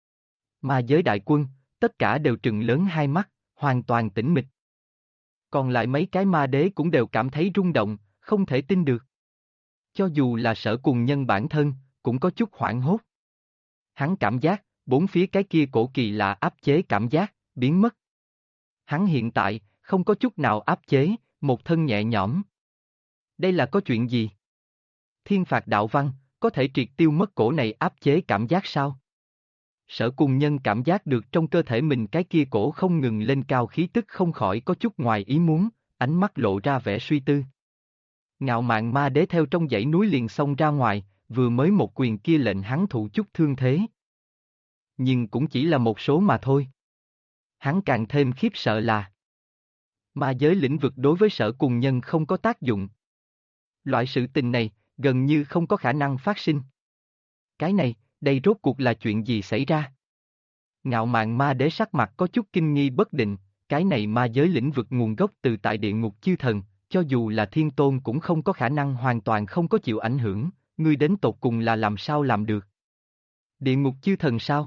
Ma giới đại quân, tất cả đều trừng lớn hai mắt, hoàn toàn tĩnh mịch. Còn lại mấy cái ma đế cũng đều cảm thấy rung động, không thể tin được. Cho dù là Sở Cùng Nhân bản thân, cũng có chút hoảng hốt. Hắn cảm giác, bốn phía cái kia cổ kỳ lạ áp chế cảm giác, biến mất. Hắn hiện tại, không có chút nào áp chế, một thân nhẹ nhõm. Đây là có chuyện gì? Thiên Phạt Đạo Văn, có thể triệt tiêu mất cổ này áp chế cảm giác sao? Sở Cùng Nhân cảm giác được trong cơ thể mình cái kia cổ không ngừng lên cao khí tức không khỏi có chút ngoài ý muốn, ánh mắt lộ ra vẻ suy tư. Ngạo Mạn Ma Đế theo trong dãy núi liền xông ra ngoài, vừa mới một quyền kia lệnh hắn thụ chút thương thế. Nhưng cũng chỉ là một số mà thôi. Hắn càng thêm khiếp sợ là ma giới lĩnh vực đối với Sở Cùng Nhân không có tác dụng. Loại sự tình này, gần như không có khả năng phát sinh. Cái này, đây rốt cuộc là chuyện gì xảy ra? Ngạo Mạn Ma Đế sắc mặt có chút kinh nghi bất định, cái này ma giới lĩnh vực nguồn gốc từ tại địa ngục chư thần, cho dù là thiên tôn cũng không có khả năng hoàn toàn không có chịu ảnh hưởng, ngươi đến tột cùng là làm sao làm được? Địa ngục chư thần sao?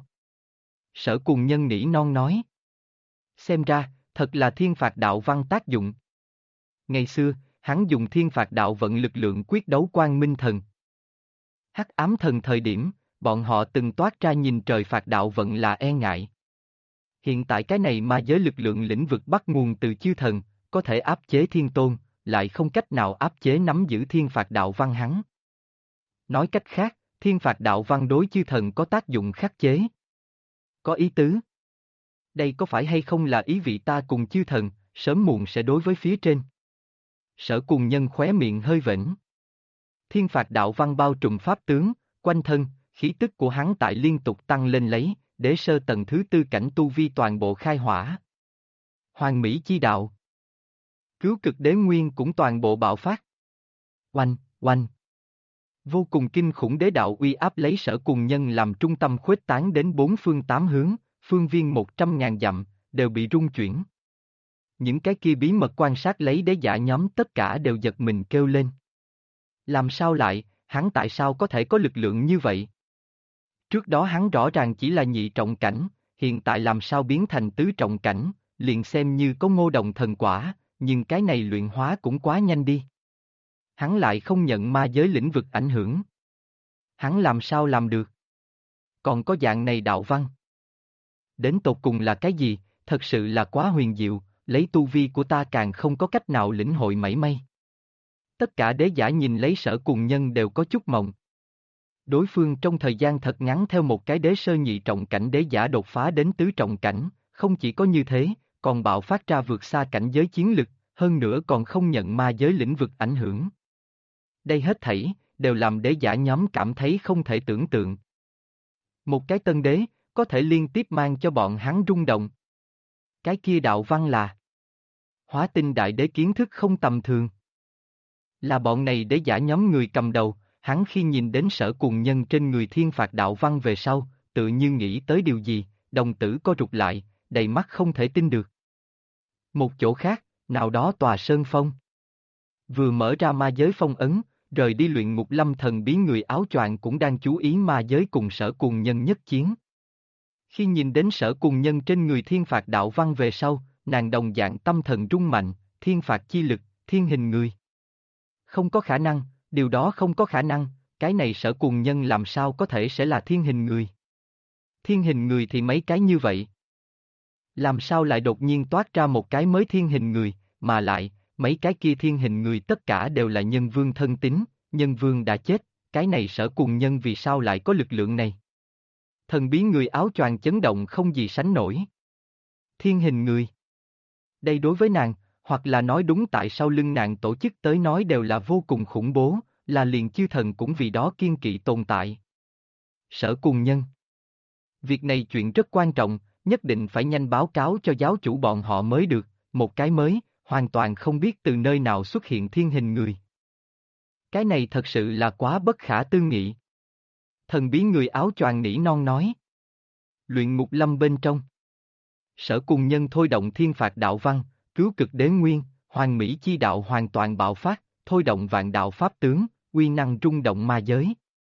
Sở Cùng Nhân nỉ non nói. Xem ra, thật là Thiên Phạt Đạo Văn tác dụng. Ngày xưa, hắn dùng Thiên Phạt Đạo vận lực lượng quyết đấu Quang Minh Thần. Hắc Ám Thần thời điểm, bọn họ từng toát ra nhìn trời phạt đạo vận là e ngại. Hiện tại cái này ma giới lực lượng lĩnh vực bắt nguồn từ chư thần, có thể áp chế thiên tôn, lại không cách nào áp chế nắm giữ Thiên Phạt Đạo Văn hắn. Nói cách khác, Thiên Phạt Đạo Văn đối chư thần có tác dụng khắc chế. Có ý tứ. Đây có phải hay không là ý vị ta cùng chư thần, sớm muộn sẽ đối với phía trên. Sở Cùng Nhân khóe miệng hơi vểnh. Thiên Phạt Đạo Văn bao trùm pháp tướng, quanh thân, khí tức của hắn tại liên tục tăng lên lấy, đế sơ tầng thứ tư cảnh tu vi toàn bộ khai hỏa. Hoàng Mỹ chi đạo. Cứu cực đế nguyên cũng toàn bộ bạo phát. Oanh, oanh. Vô cùng kinh khủng đế đạo uy áp lấy Sở Cùng Nhân làm trung tâm khuếch tán đến bốn phương tám hướng, phương viên 100.000 dặm, đều bị rung chuyển. Những cái kia bí mật quan sát lấy đế giả nhóm tất cả đều giật mình kêu lên. Làm sao lại, hắn tại sao có thể có lực lượng như vậy? Trước đó hắn rõ ràng chỉ là nhị trọng cảnh, hiện tại làm sao biến thành tứ trọng cảnh, liền xem như có Ngô Đồng thần quả, nhưng cái này luyện hóa cũng quá nhanh đi. Hắn lại không nhận ma giới lĩnh vực ảnh hưởng. Hắn làm sao làm được? Còn có dạng này đạo văn. Đến tột cùng là cái gì, thật sự là quá huyền diệu, lấy tu vi của ta càng không có cách nào lĩnh hội mảy may. Tất cả đế giả nhìn lấy Sở Cùng Nhân đều có chút mộng. Đối phương trong thời gian thật ngắn theo một cái đế sơ nhị trọng cảnh đế giả đột phá đến tứ trọng cảnh, không chỉ có như thế, còn bạo phát ra vượt xa cảnh giới chiến lực, hơn nữa còn không nhận ma giới lĩnh vực ảnh hưởng. Đây hết thảy, đều làm đế giả nhóm cảm thấy không thể tưởng tượng. Một cái tân đế, có thể liên tiếp mang cho bọn hắn rung động. Cái kia đạo văn là Hóa Tinh Đại Đế kiến thức không tầm thường. Là bọn này đế giả nhóm người cầm đầu, hắn khi nhìn đến Sở Cùng Nhân trên người Thiên Phạt Đạo Văn về sau, tự như nghĩ tới điều gì, đồng tử co rụt lại, đầy mắt không thể tin được. Một chỗ khác, nào đó tòa sơn phong. Vừa mở ra ma giới phong ấn, rời đi luyện ngục lâm thần bí người áo choàng cũng đang chú ý ma giới cùng Sở Cùng Nhân nhất chiến. Khi nhìn đến Sở Cùng Nhân trên người Thiên Phạt Đạo Văn về sau, nàng đồng dạng tâm thần rung mạnh, thiên phạt chi lực, thiên hình người. Không có khả năng, điều đó không có khả năng, cái này Sở Cùng Nhân làm sao có thể sẽ là thiên hình người. Thiên hình người thì mấy cái như vậy. Làm sao lại đột nhiên toát ra một cái mới thiên hình người, mà lại, mấy cái kia thiên hình người tất cả đều là nhân vương thân tín, nhân vương đã chết, cái này Sở Cùng Nhân vì sao lại có lực lượng này. Thần bí người áo choàng chấn động không gì sánh nổi. Thiên hình người. Đây đối với nàng, Hoặc là nói đúng tại sau lưng nàng tổ chức tới nói đều là vô cùng khủng bố, là liền chư thần cũng vì đó kiên kỵ tồn tại. Sở Cùng Nhân. Việc này chuyện rất quan trọng, nhất định phải nhanh báo cáo cho giáo chủ bọn họ mới được, một cái mới, hoàn toàn không biết từ nơi nào xuất hiện thiên hình người. Cái này thật sự là quá bất khả tư nghị. Thần bí người áo choàng nỉ non nói. Luyện ngục lâm bên trong. Sở Cùng Nhân thôi động thiên phạt đạo văn, cứu cực đế nguyên, hoàng mỹ chi đạo hoàn toàn bạo phát, thôi động vạn đạo pháp tướng, uy năng rung động ma giới.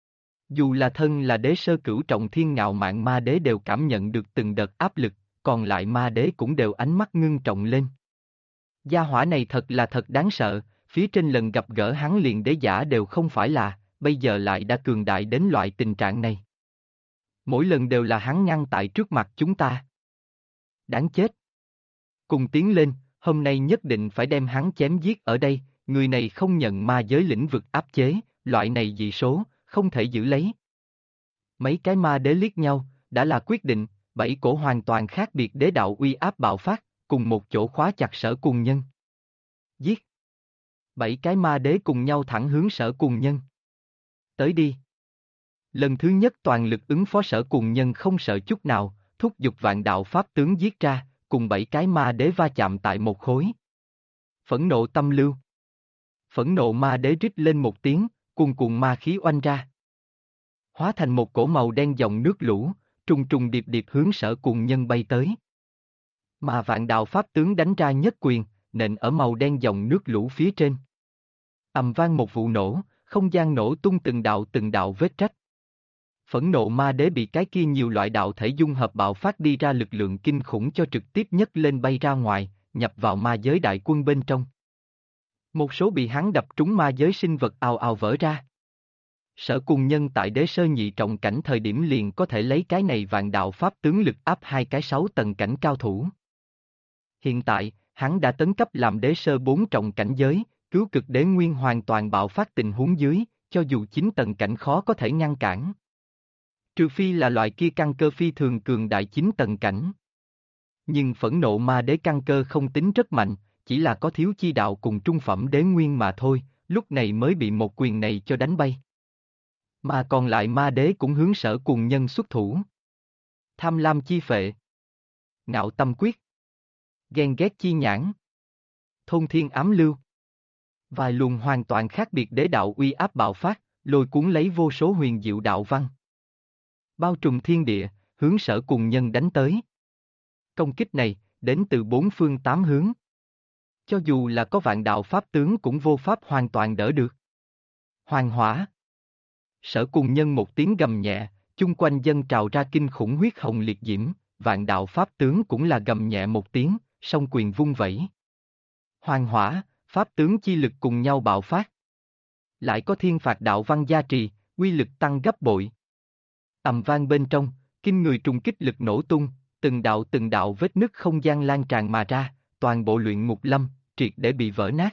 Dù là thân là đế sơ cửu trọng thiên ngạo mạn ma đế đều cảm nhận được từng đợt áp lực, còn lại ma đế cũng đều ánh mắt ngưng trọng lên. Gia hỏa này thật là thật đáng sợ, phía trên lần gặp gỡ hắn liền đế giả đều không phải là, bây giờ lại đã cường đại đến loại tình trạng này. Mỗi lần đều là hắn ngăn tại trước mặt chúng ta. Đáng chết. Cùng tiến lên, hôm nay nhất định phải đem hắn chém giết ở đây, người này không nhận ma giới lĩnh vực áp chế, loại này dị số, không thể giữ lấy. Mấy cái ma đế liếc nhau, đã là quyết định, 7 cổ hoàn toàn khác biệt đế đạo uy áp bạo phát, cùng một chỗ khóa chặt Sở Cùng Nhân. Giết! 7 cái ma đế cùng nhau thẳng hướng Sở Cùng Nhân. Tới đi! Lần thứ nhất toàn lực ứng phó Sở Cùng Nhân không sợ chút nào, thúc giục vạn đạo pháp tướng giết ra, cùng 7 cái ma đế va chạm tại một khối. Phẫn nộ tâm lưu. Phẫn nộ ma đế rít lên một tiếng, cuồn cuộn ma khí oanh ra. Hóa thành một cổ màu đen dòng nước lũ, trùng trùng điệp điệp hướng Sở Cùng Nhân bay tới. Mà vạn đạo pháp tướng đánh ra nhất quyền, nện ở màu đen dòng nước lũ phía trên. Ầm vang một vụ nổ, không gian nổ tung từng đạo vết rách. Phẫn nộ ma đế bị cái kia nhiều loại đạo thể dung hợp bạo phát đi ra lực lượng kinh khủng cho trực tiếp nhấc lên bay ra ngoài, nhập vào ma giới đại quân bên trong. Một số bị hắn đập trúng ma giới sinh vật ào ào vỡ ra. Sở Cùng Nhân tại đế sơ nhị trọng cảnh thời điểm liền có thể lấy cái này vạn đạo pháp tướng lực áp 2 cái 6 tầng cảnh cao thủ. Hiện tại, hắn đã tấn cấp làm đế sơ 4 trọng cảnh giới, cứu cực đế nguyên hoàn toàn bạo phát tình huống dưới, cho dù 9 tầng cảnh khó có thể ngăn cản. Trừ phi là loại kia căn cơ phi thường cường đại 9 tầng cảnh. Nhưng phẫn nộ ma đế căn cơ không tính rất mạnh, chỉ là có thiếu chi đạo cùng trung phẩm đế nguyên mà thôi, lúc này mới bị một quyền này cho đánh bay. Mà còn lại ma đế cũng hướng Sở Cùng Nhân xuất thủ. Tham lam chi phệ. Ngạo tâm quyết. Ghen ghét chi nhãn. Thôn thiên ám lưu. Vài luồng hoàn toàn khác biệt đế đạo uy áp bạo phát, lôi cuốn lấy vô số huyền diệu đạo văn. Bao trùm thiên địa, hướng Sở Cùng Nhân đánh tới. Công kích này, đến từ 4 phương 8 hướng. Cho dù là có vạn đạo pháp tướng cũng vô pháp hoàn toàn đỡ được. Hoàng hỏa. Sở Cùng Nhân một tiếng gầm nhẹ, chung quanh dân trào ra kinh khủng huyết hồng liệt diễm, vạn đạo pháp tướng cũng là gầm nhẹ một tiếng, song quyền vung vẩy. Hoàng hỏa, pháp tướng chi lực cùng nhau bạo phát. Lại có thiên phạt đạo văn gia trì, uy lực tăng gấp bội. Ầm vang bên trong, kinh người trùng kích lực nổ tung, từng đạo vết nứt không gian lan tràn mà ra, toàn bộ luyện ngục lâm, triệt để bị vỡ nát.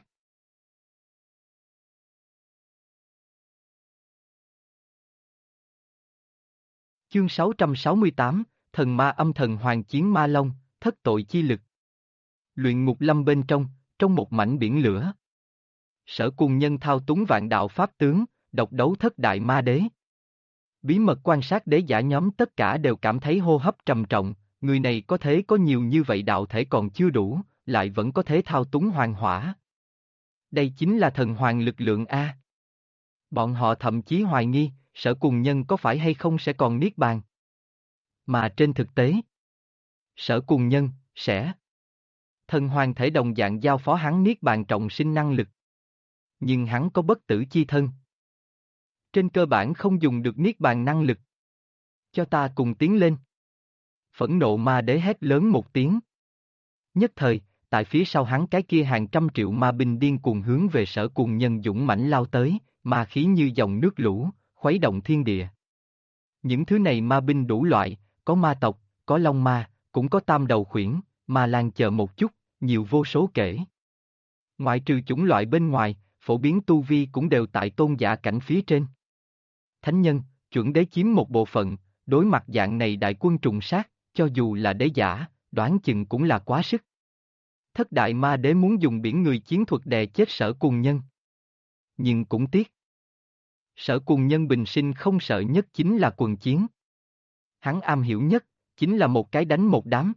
Chương 668, Thần Ma âm thần hoàng chiến ma long, thất tội chi lực. Luyện ngục lâm bên trong một mảnh biển lửa. Sở Cùng Nhân thao túng vạn đạo pháp tướng, độc đấu thất đại ma đế. Bí mật quan sát đế giả nhóm tất cả đều cảm thấy hô hấp trầm trọng, người này có thế có nhiều như vậy đạo thể còn chưa đủ, lại vẫn có thế thao túng hoàng hỏa. Đây chính là thần hoàng lực lượng A. Bọn họ thậm chí hoài nghi, Sở Cùng Nhân có phải hay không sẽ còn niết bàn. Mà trên thực tế, Sở Cùng Nhân sẽ thần hoàng thể đồng dạng giao phó hắn niết bàn trọng sinh năng lực. Nhưng hắn có bất tử chi thân. Trên cơ bản không dùng được niết bàn năng lực. Cho ta cùng tiến lên. Phẫn nộ ma đế hét lớn một tiếng. Nhất thời, tại phía sau hắn cái kia hàng trăm triệu ma binh điên cuồng hướng về Sở Cùng Nhân dũng mãnh lao tới, ma khí như dòng nước lũ, khuấy động thiên địa. Những thứ này ma binh đủ loại, có ma tộc, có long ma, cũng có tam đầu khuyển, ma lang chờ một chút, nhiều vô số kể. Ngoại trừ chủng loại bên ngoài, phổ biến tu vi cũng đều tại tôn giả cảnh phía trên. Thánh nhân, chuẩn đế chiếm một bộ phận, đối mặt dạng này đại quân trùng sát, cho dù là đế giả, đoán chừng cũng là quá sức. Thất đại ma đế muốn dùng biển người chiến thuật đè chết Sở Cùng Nhân. Nhưng cũng tiếc. Sở Cùng Nhân bình sinh không sợ nhất chính là quần chiến. Hắn am hiểu nhất, chính là một cái đánh một đám.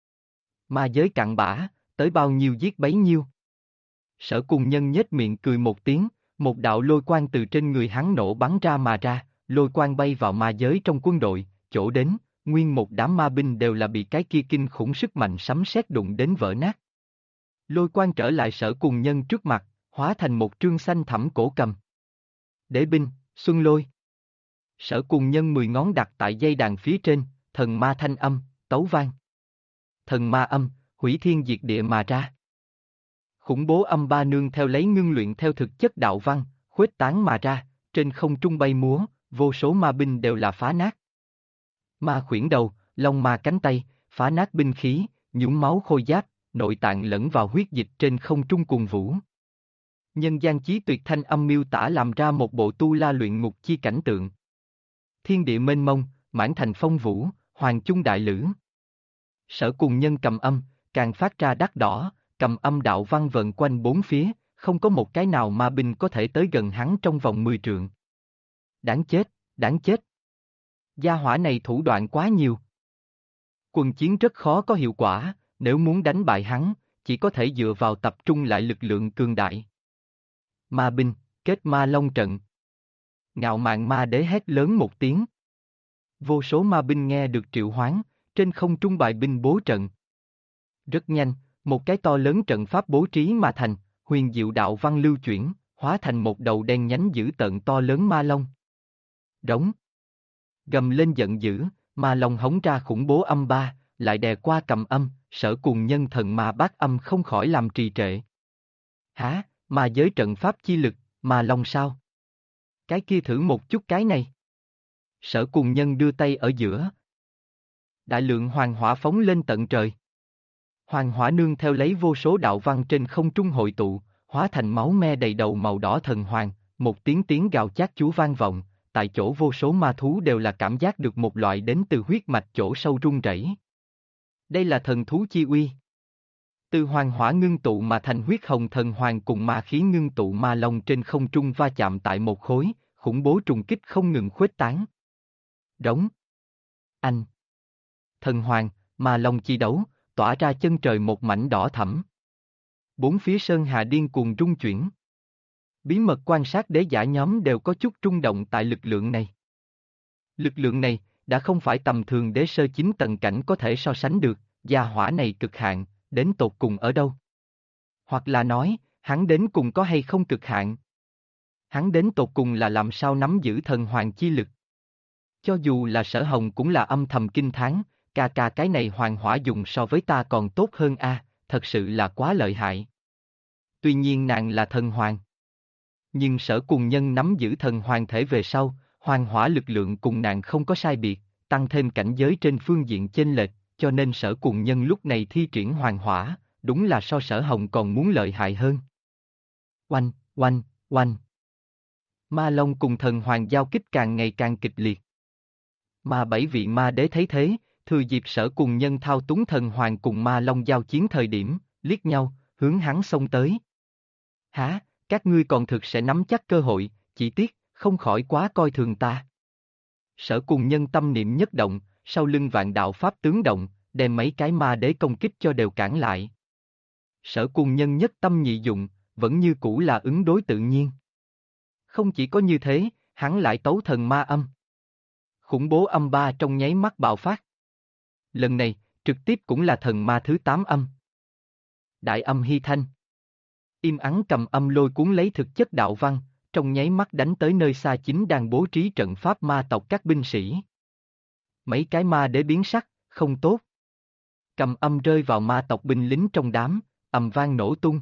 Ma giới cặn bã, tới bao nhiêu giết bấy nhiêu. Sở Cùng Nhân nhếch miệng cười một tiếng, một đạo lôi quang từ trên người hắn nổ bắn ra mà ra, lôi quang bay vào ma giới trong quân đội, chỗ đến, nguyên một đám ma binh đều là bị cái kia kinh khủng sức mạnh sấm sét đụng đến vỡ nát. Lôi quang trở lại Sở Cùng Nhân trước mặt, hóa thành một trương xanh thẳm cổ cầm. Đế binh, Xuân Lôi. Sở Cùng Nhân 10 ngón đặt tại dây đàn phía trên, thần ma thanh âm, tấu vang. Thần ma âm, hủy thiên diệt địa mà ra. Khủng bố âm ba nương theo lấy ngưng luyện theo thực chất đạo văn, khuếch tán mà ra, trên không trung bay múa, vô số ma binh đều là phá nát. Ma khuyển đầu, long ma cánh tay, phá nát binh khí, nhũng máu khôi giáp, nội tạng lẫn vào huyết dịch trên không trung cuồng vũ. Nhân gian chí tuyệt thanh âm miêu tả làm ra một bộ tu la luyện ngục chi cảnh tượng. Thiên địa mênh mông, mãn thành phong vũ, hoàng chung đại lữ. Sở Cùng Nhân cầm âm, càng phát ra đắt đỏ, cầm âm đạo văn vần quanh bốn phía, không có một cái nào ma binh có thể tới gần hắn trong vòng 10 trượng. Đáng chết, đáng chết. Gia hỏa này thủ đoạn quá nhiều. Quân chiến rất khó có hiệu quả, nếu muốn đánh bại hắn, chỉ có thể dựa vào tập trung lại lực lượng cường đại. Ma binh, kết ma long trận. Ngạo mạn ma đế hét lớn một tiếng. Vô số ma binh nghe được triệu hoán, trên không trung bài binh bố trận. Rất nhanh, một cái to lớn trận pháp bố trí mà thành, huyền diệu đạo văn lưu chuyển, hóa thành một đầu đen nhánh dữ tợn to lớn ma long. Rống. Gầm lên giận dữ, ma long hống ra khủng bố âm ba, lại đè qua cầm âm, Sở Cùng Nhân thần ma bát âm không khỏi làm trì trệ. Hả, ma giới trận pháp chi lực, ma long sao? Cái kia thử một chút cái này. Sở Cùng Nhân đưa tay ở giữa. Đại lượng hoàng hỏa phóng lên tận trời. Hoàng hỏa nương theo lấy vô số đạo văn trên không trung hội tụ, hóa thành máu me đầy đầu màu đỏ thần hoàng, một tiếng tiếng gào chát chúa vang vọng, tại chỗ vô số ma thú đều là cảm giác được một loại đến từ huyết mạch chỗ sâu rung rẩy. Đây là thần thú chi uy. Từ hoàng hỏa ngưng tụ mà thành huyết hồng thần hoàng cùng ma khí ngưng tụ ma long trên không trung va chạm tại một khối, khủng bố trùng kích không ngừng khuếch tán. Rống. Anh. Thần hoàng, ma long chi đấu, tỏa ra chân trời một mảnh đỏ thẫm. Bốn phía sơn hà điên cuồng rung chuyển. Bí mật quan sát đế giả nhóm đều có chút rung động tại lực lượng này. Lực lượng này, đã không phải tầm thường đế sơ 9 tầng cảnh có thể so sánh được, gia hỏa này cực hạn, đến tột cùng ở đâu? Hoặc là nói, hắn đến cùng có hay không cực hạn? Hắn đến tột cùng là làm sao nắm giữ thần hoàng chi lực? Cho dù là Sở Hồng cũng là âm thầm kinh thán, ca cái này hoàng hỏa dùng so với ta còn tốt hơn a, thật sự là quá lợi hại. Tuy nhiên nàng là thần hoàng. Nhưng Sở Cùng Nhân nắm giữ thần hoàng thể về sau, hoàng hỏa lực lượng cùng nàng không có sai biệt, tăng thêm cảnh giới trên phương diện chênh lệch, cho nên Sở Cùng Nhân lúc này thi triển hoàng hỏa, đúng là so Sở Hồng còn muốn lợi hại hơn. Oanh, oanh, oanh. Ma Long cùng thần hoàng giao kích càng ngày càng kịch liệt. Mà 7 vị ma đế thấy thế, thừa dịp Sở Cùng Nhân thao túng thần hoàng cùng ma long giao chiến thời điểm, liếc nhau, hướng hắn xông tới. Hả, các ngươi còn thực sẽ nắm chắc cơ hội, chỉ tiếc, không khỏi quá coi thường ta. Sở Cùng Nhân tâm niệm nhất động, sau lưng vạn đạo pháp tướng động, đem mấy cái ma đế công kích cho đều cản lại. Sở Cùng Nhân nhất tâm nhị dụng, vẫn như cũ là ứng đối tự nhiên. Không chỉ có như thế, hắn lại tấu thần ma âm. Khủng bố âm ba trong nháy mắt bạo phát. Lần này, trực tiếp cũng là thần ma thứ 8 âm. Đại âm hy thanh. Im ắng cầm âm lôi cuốn lấy thực chất đạo văn, trong nháy mắt đánh tới nơi xa chính đang bố trí trận pháp ma tộc các binh sĩ. Mấy cái ma đế biến sắc, không tốt. Cầm âm rơi vào ma tộc binh lính trong đám, ầm vang nổ tung.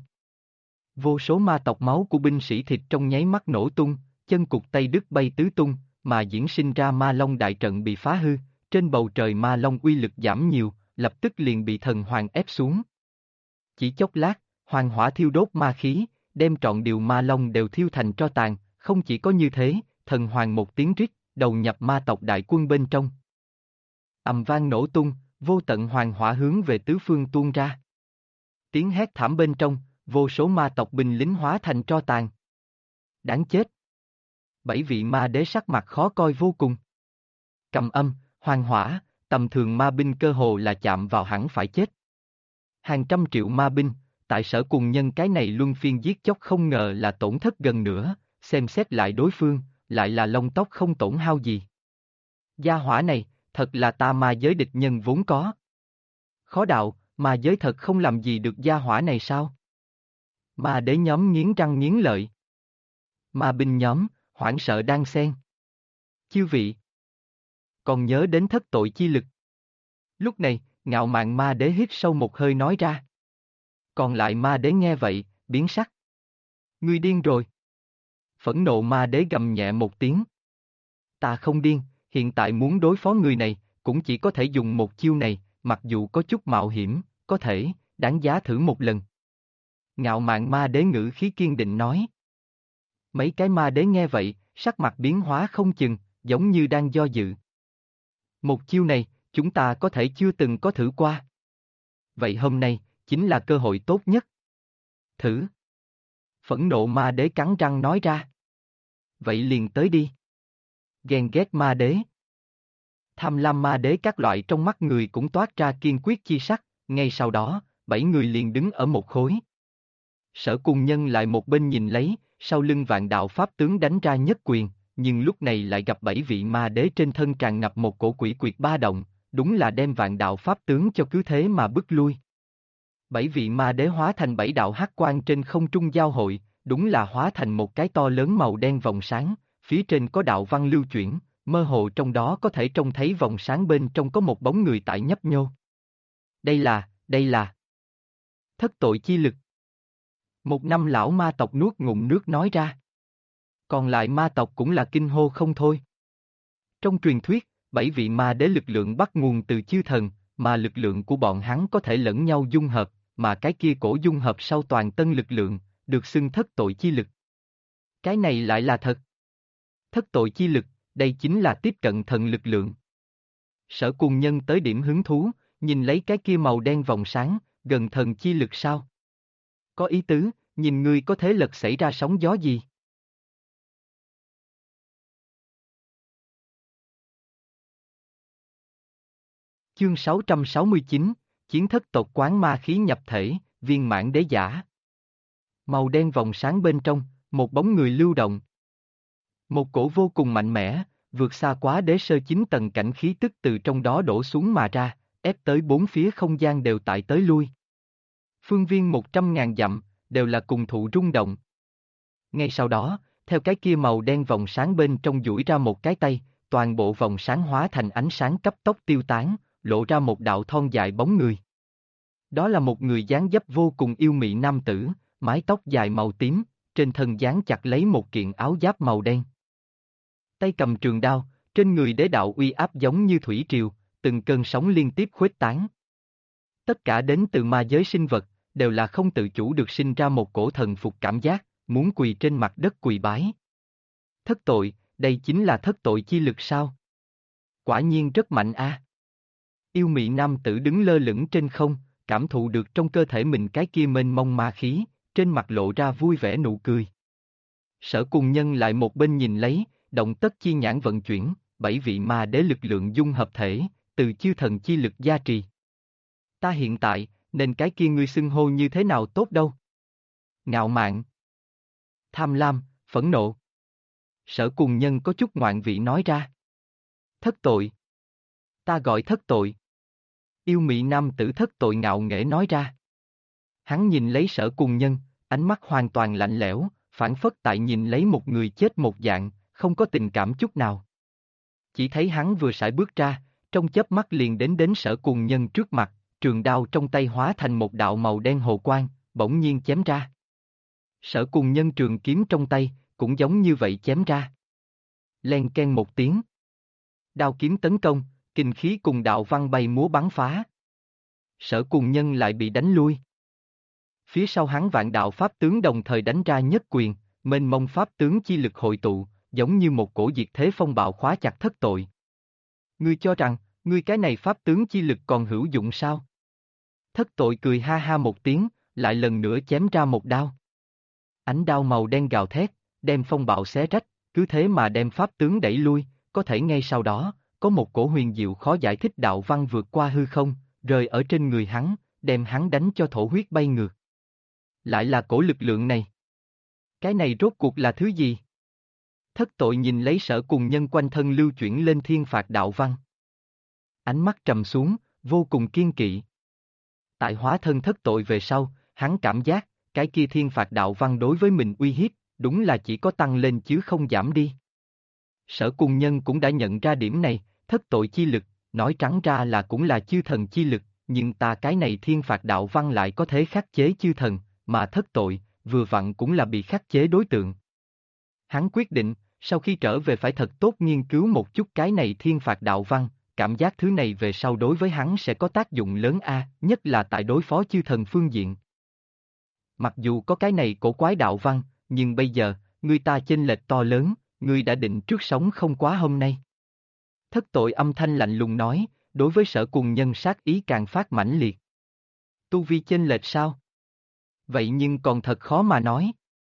Vô số ma tộc máu của binh sĩ thịt trong nháy mắt nổ tung, chân cụt tay đứt bay tứ tung, mà diễn sinh ra ma long đại trận bị phá hư, trên bầu trời ma long uy lực giảm nhiều, lập tức liền bị thần hoàng ép xuống. Chỉ chốc lát, hoàng hỏa thiêu đốt ma khí, đem trọn điều ma long đều thiêu thành tro tàn, không chỉ có như thế, thần hoàng một tiếng rít, đầu nhập ma tộc đại quân bên trong. Ầm vang nổ tung, vô tận hoàng hỏa hướng về tứ phương tuôn ra. Tiếng hét thảm bên trong, vô số ma tộc binh lính hóa thành tro tàn. Đáng chết! 7 vị ma đế sắc mặt khó coi vô cùng. Cầm âm, hoàng hỏa, tầm thường ma binh cơ hồ là chạm vào hẳn phải chết. Hàng trăm triệu ma binh, tại Sở Cùng Nhân cái này luân phiên giết chóc không ngờ là tổn thất gần nữa, xem xét lại đối phương, lại là lông tóc không tổn hao gì. Gia hỏa này, thật là ta ma giới địch nhân vốn có. Khó đạo, ma giới thật không làm gì được gia hỏa này sao? Ma đế nhóm nghiến răng nghiến lợi. Ma binh nhóm, hoảng sợ đan xen. Chư vị, còn nhớ đến thất tội chi lực. Lúc này, ngạo mạn ma đế hít sâu một hơi nói ra. Còn lại ma đế nghe vậy, biến sắc. Ngươi điên rồi. Phẫn nộ ma đế gầm nhẹ một tiếng. Ta không điên, hiện tại muốn đối phó người này, cũng chỉ có thể dùng một chiêu này, mặc dù có chút mạo hiểm, có thể, đáng giá thử một lần. Ngạo mạn ma đế ngữ khí kiên định nói. Mấy cái ma đế nghe vậy, sắc mặt biến hóa không chừng, giống như đang do dự. Một chiêu này, chúng ta có thể chưa từng có thử qua. Vậy hôm nay, chính là cơ hội tốt nhất. Thử. Phẫn nộ ma đế cắn răng nói ra. Vậy liền tới đi. Ghen ghét ma đế. Tham lam ma đế các loại trong mắt người cũng toát ra kiên quyết chi sắc, ngay sau đó, 7 người liền đứng ở một khối. Sở Cùng Nhân lại một bên nhìn lấy, sau lưng vạn đạo pháp tướng đánh ra nhất quyền, nhưng lúc này lại gặp 7 vị ma đế trên thân tràn ngập một cổ quỷ quyệt ba động, đúng là đem vạn đạo pháp tướng cho cứ thế mà bức lui. 7 vị ma đế hóa thành 7 đạo hắc quang trên không trung giao hội, đúng là hóa thành một cái to lớn màu đen vòng sáng, phía trên có đạo văn lưu chuyển, mơ hồ trong đó có thể trông thấy vòng sáng bên trong có một bóng người tại nhấp nhô. Đây là thất tội chi lực. Một năm lão ma tộc nuốt ngụm nước nói ra. Còn lại ma tộc cũng là kinh hô không thôi. Trong truyền thuyết, 7 vị ma đế lực lượng bắt nguồn từ chư thần, mà lực lượng của bọn hắn có thể lẫn nhau dung hợp, mà cái kia cổ dung hợp sau toàn tân lực lượng, được xưng thất tội chi lực. Cái này lại là thật. Thất tội chi lực, đây chính là tiếp cận thần lực lượng. Sở Cùng Nhân tới điểm hứng thú, nhìn lấy cái kia màu đen vòng sáng, gần thần chi lực sao? Có ý tứ, nhìn ngươi có thế lực xảy ra sóng gió gì? Chương 669, Chiến thất tộc quán ma khí nhập thể, viên mãn đế giả. Màu đen vòng sáng bên trong, một bóng người lưu động. Một cổ vô cùng mạnh mẽ, vượt xa quá đế sơ 9 tầng cảnh khí tức từ trong đó đổ xuống mà ra, ép tới bốn phía không gian đều tại tới lui. Phương viên 100.000 dặm, đều là cùng thụ rung động. Ngay sau đó, theo cái kia màu đen vòng sáng bên trong duỗi ra một cái tay, toàn bộ vòng sáng hóa thành ánh sáng cấp tốc tiêu tán, lộ ra một đạo thon dài bóng người. Đó là một người dáng dấp vô cùng yêu mị nam tử, mái tóc dài màu tím, trên thân dán chặt lấy một kiện áo giáp màu đen. Tay cầm trường đao, trên người đế đạo uy áp giống như thủy triều, từng cơn sóng liên tiếp khuếch tán. Tất cả đến từ ma giới sinh vật, đều là không tự chủ được sinh ra một cổ thần phục cảm giác, muốn quỳ trên mặt đất quỳ bái. Thất tội, đây chính là thất tội chi lực sao? Quả nhiên rất mạnh a. Yêu mị nam tử đứng lơ lửng trên không, cảm thụ được trong cơ thể mình cái kia mênh mông ma khí, trên mặt lộ ra vui vẻ nụ cười. Sở Cùng Nhân lại một bên nhìn lấy, động tất chi nhãn vận chuyển, 7 vị ma đế lực lượng dung hợp thể, từ chư thần chi lực gia trì. Ta hiện tại, nên cái kia ngươi xưng hô như thế nào tốt đâu? Ngạo mạn, tham lam, phẫn nộ. Sở Cùng Nhân có chút ngoạn vị nói ra. Thất tội. Ta gọi thất tội. Yêu mị nam tử thất tội ngạo nghễ nói ra. Hắn nhìn lấy Sở Cùng Nhân, ánh mắt hoàn toàn lạnh lẽo, phảng phất tại nhìn lấy một người chết một dạng, không có tình cảm chút nào. Chỉ thấy hắn vừa sải bước ra, trong chớp mắt liền đến Sở Cùng Nhân trước mặt, trường đao trong tay hóa thành một đạo màu đen hồ quang, bỗng nhiên chém ra. Sở Cùng Nhân trường kiếm trong tay, cũng giống như vậy chém ra. Len ken một tiếng. Đao kiếm tấn công, kinh khí cùng đạo văn bay múa bắn phá. Sở Cùng Nhân lại bị đánh lui. Phía sau hắn vạn đạo pháp tướng đồng thời đánh ra nhất quyền, mênh mông pháp tướng chi lực hội tụ, giống như một cổ diệt thế phong bạo khóa chặt thất tội. Ngươi cho rằng, ngươi cái này pháp tướng chi lực còn hữu dụng sao? Thất tội cười ha ha một tiếng, lại lần nữa chém ra một đao. Ánh đao màu đen gào thét, đem phong bạo xé rách, cứ thế mà đem pháp tướng đẩy lui, có thể ngay sau đó, có một cổ huyền diệu khó giải thích đạo văn vượt qua hư không, rơi ở trên người hắn, đem hắn đánh cho thổ huyết bay ngược. Lại là cổ lực lượng này. Cái này rốt cuộc là thứ gì? Thất tội nhìn lấy Sở Cùng Nhân quanh thân lưu chuyển lên thiên phạt đạo văn. Ánh mắt trầm xuống, vô cùng kiên kỵ. Tại hóa thân thất tội về sau, hắn cảm giác, cái kia thiên phạt đạo văn đối với mình uy hiếp, đúng là chỉ có tăng lên chứ không giảm đi. Sở Cùng Nhân cũng đã nhận ra điểm này, thất tội chi lực, nói trắng ra là cũng là chư thần chi lực, nhưng ta cái này thiên phạt đạo văn lại có thể khắc chế chư thần, mà thất tội, vừa vặn cũng là bị khắc chế đối tượng. Hắn quyết định, sau khi trở về phải thật tốt nghiên cứu một chút cái này thiên phạt đạo văn, cảm giác thứ này về sau đối với hắn sẽ có tác dụng lớn nhất là tại đối phó chư thần phương diện. Mặc dù có cái này cổ quái đạo văn, nhưng bây giờ, người ta chênh lệch to lớn, người đã định trước sống không quá hôm nay. Thất tội âm thanh lạnh lùng nói, đối với Sở Cùng Nhân sát ý càng phát mãnh liệt. Tu vi chênh lệch sao? Vậy nhưng còn thật khó mà nói.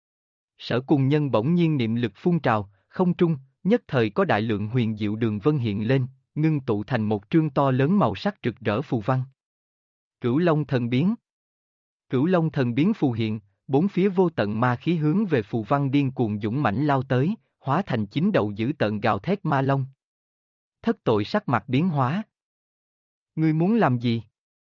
Sở Cùng Nhân bỗng nhiên niệm lực phun trào, không trung, nhất thời có đại lượng huyền diệu đường vân hiện lên, ngưng tụ thành một trương to lớn màu sắc rực rỡ phù văn. Cửu Long Thần Biến. Cửu Long Thần Biến phù hiện, bốn phía vô tận ma khí hướng về phù văn điên cuồng dũng mãnh lao tới, hóa thành 9 đầu dữ tợn gào thét ma long. Thất tội sắc mặt biến hóa. Ngươi muốn làm gì?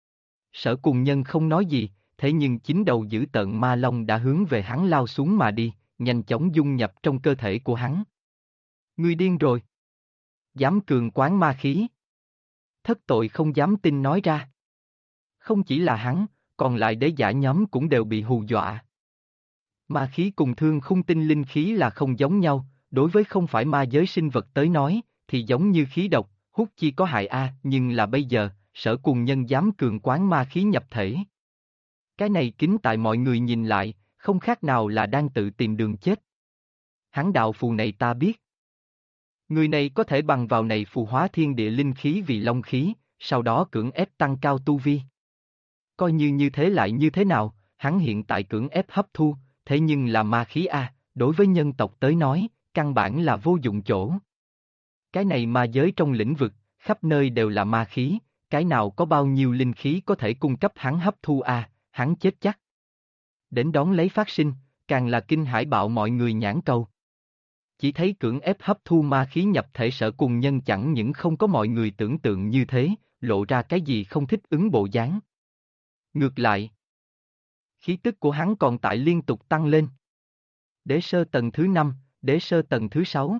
Sở Cùng Nhân không nói gì, thế nhưng 9 đầu dữ tợn ma long đã hướng về hắn lao xuống mà đi, nhanh chóng dung nhập trong cơ thể của hắn. Ngươi điên rồi. Dám cường quán ma khí. Thất tội không dám tin nói ra. Không chỉ là hắn, còn lại đế giả nhóm cũng đều bị hù dọa. Ma khí cùng thương khung tinh linh khí là không giống nhau, đối với không phải ma giới sinh vật tới nói, thì giống như khí độc, hút chi có hại nhưng là bây giờ, Sở Cùng Nhân dám cường quán ma khí nhập thể. Cái này kính tại mọi người nhìn lại, không khác nào là đang tự tìm đường chết. Hắn đạo phù này ta biết. Người này có thể bằng vào này phù hóa thiên địa linh khí vì long khí, sau đó cưỡng ép tăng cao tu vi. Coi như thế lại như thế nào, hắn hiện tại cưỡng ép hấp thu, thế nhưng là ma khí đối với nhân tộc tới nói, căn bản là vô dụng chỗ. Cái này ma giới trong lĩnh vực, khắp nơi đều là ma khí, cái nào có bao nhiêu linh khí có thể cung cấp hắn hấp thu hắn chết chắc. Đến đón lấy phát sinh, càng là kinh hãi bạo mọi người nhãn cầu. Chỉ thấy cưỡng ép hấp thu ma khí nhập thể Sở Cùng Nhân chẳng những không có mọi người tưởng tượng như thế, lộ ra cái gì không thích ứng bộ dáng. Ngược lại, khí tức của hắn còn tại liên tục tăng lên. Đế sơ tầng thứ 5, đế sơ tầng thứ 6,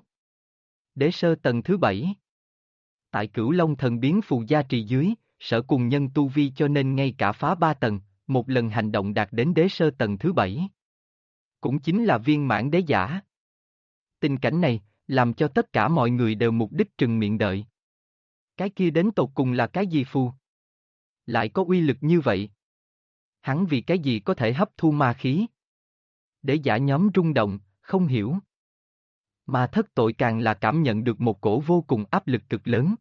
đế sơ tầng thứ 7. Tại Cửu Long Thần Biến phù gia trì dưới, Sở Cùng Nhân tu vi cho nên ngay cả phá 3 tầng, một lần hành động đạt đến đế sơ tầng thứ 7. Cũng chính là viên mãn đế giả. Tình cảnh này, làm cho tất cả mọi người đều mục đích trừng miệng đợi. Cái kia đến tột cùng là cái gì phù? Lại có uy lực như vậy? Hắn vì cái gì có thể hấp thu ma khí? Đế giả nhóm rung động, không hiểu. Mà thất tội càng là cảm nhận được một cổ vô cùng áp lực cực lớn.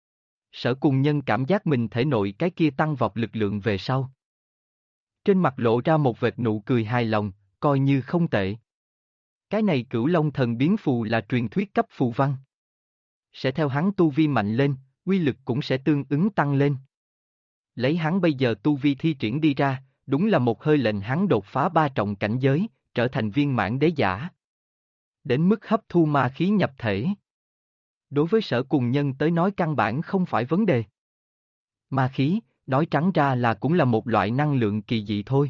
Sở Cùng Nhân cảm giác mình thể nội cái kia tăng vọt lực lượng về sau. Trên mặt lộ ra một vệt nụ cười hài lòng, coi như không tệ. Cái này Cửu Long Thần Biến phù là truyền thuyết cấp phù văn. Sẽ theo hắn tu vi mạnh lên, uy lực cũng sẽ tương ứng tăng lên. Lấy hắn bây giờ tu vi thi triển đi ra, đúng là một hơi lệnh hắn đột phá 3 trọng cảnh giới, trở thành viên mãn đế giả. Đến mức hấp thu ma khí nhập thể. Đối với Sở Cùng Nhân tới nói căn bản không phải vấn đề. Ma khí, nói trắng ra là cũng là một loại năng lượng kỳ dị thôi.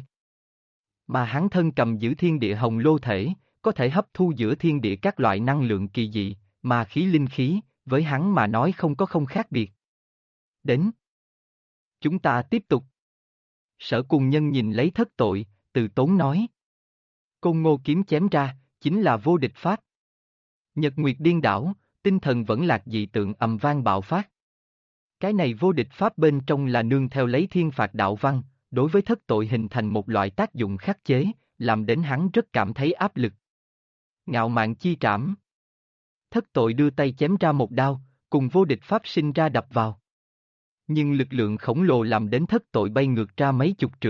Mà hắn thân cầm giữ thiên địa hồng lô thể, có thể hấp thu giữa thiên địa các loại năng lượng kỳ dị, ma khí linh khí, với hắn mà nói không khác biệt. Đến. Chúng ta tiếp tục. Sở Cùng Nhân nhìn lấy thất tội, từ tốn nói. Côn Ngô kiếm chém ra, chính là vô địch pháp. Nhật Nguyệt điên đảo, tinh thần vẫn lạc dị tượng ầm vang bạo phát. Cái này vô địch pháp bên trong là nương theo lấy thiên phạt đạo văn, đối với thất tội hình thành một loại tác dụng khắc chế, làm đến hắn rất cảm thấy áp lực. Ngạo mạn chi trảm. Thất tội đưa tay chém ra một đao, cùng vô địch pháp sinh ra đập vào. Nhưng lực lượng khổng lồ làm đến thất tội bay ngược ra mấy chục trượng,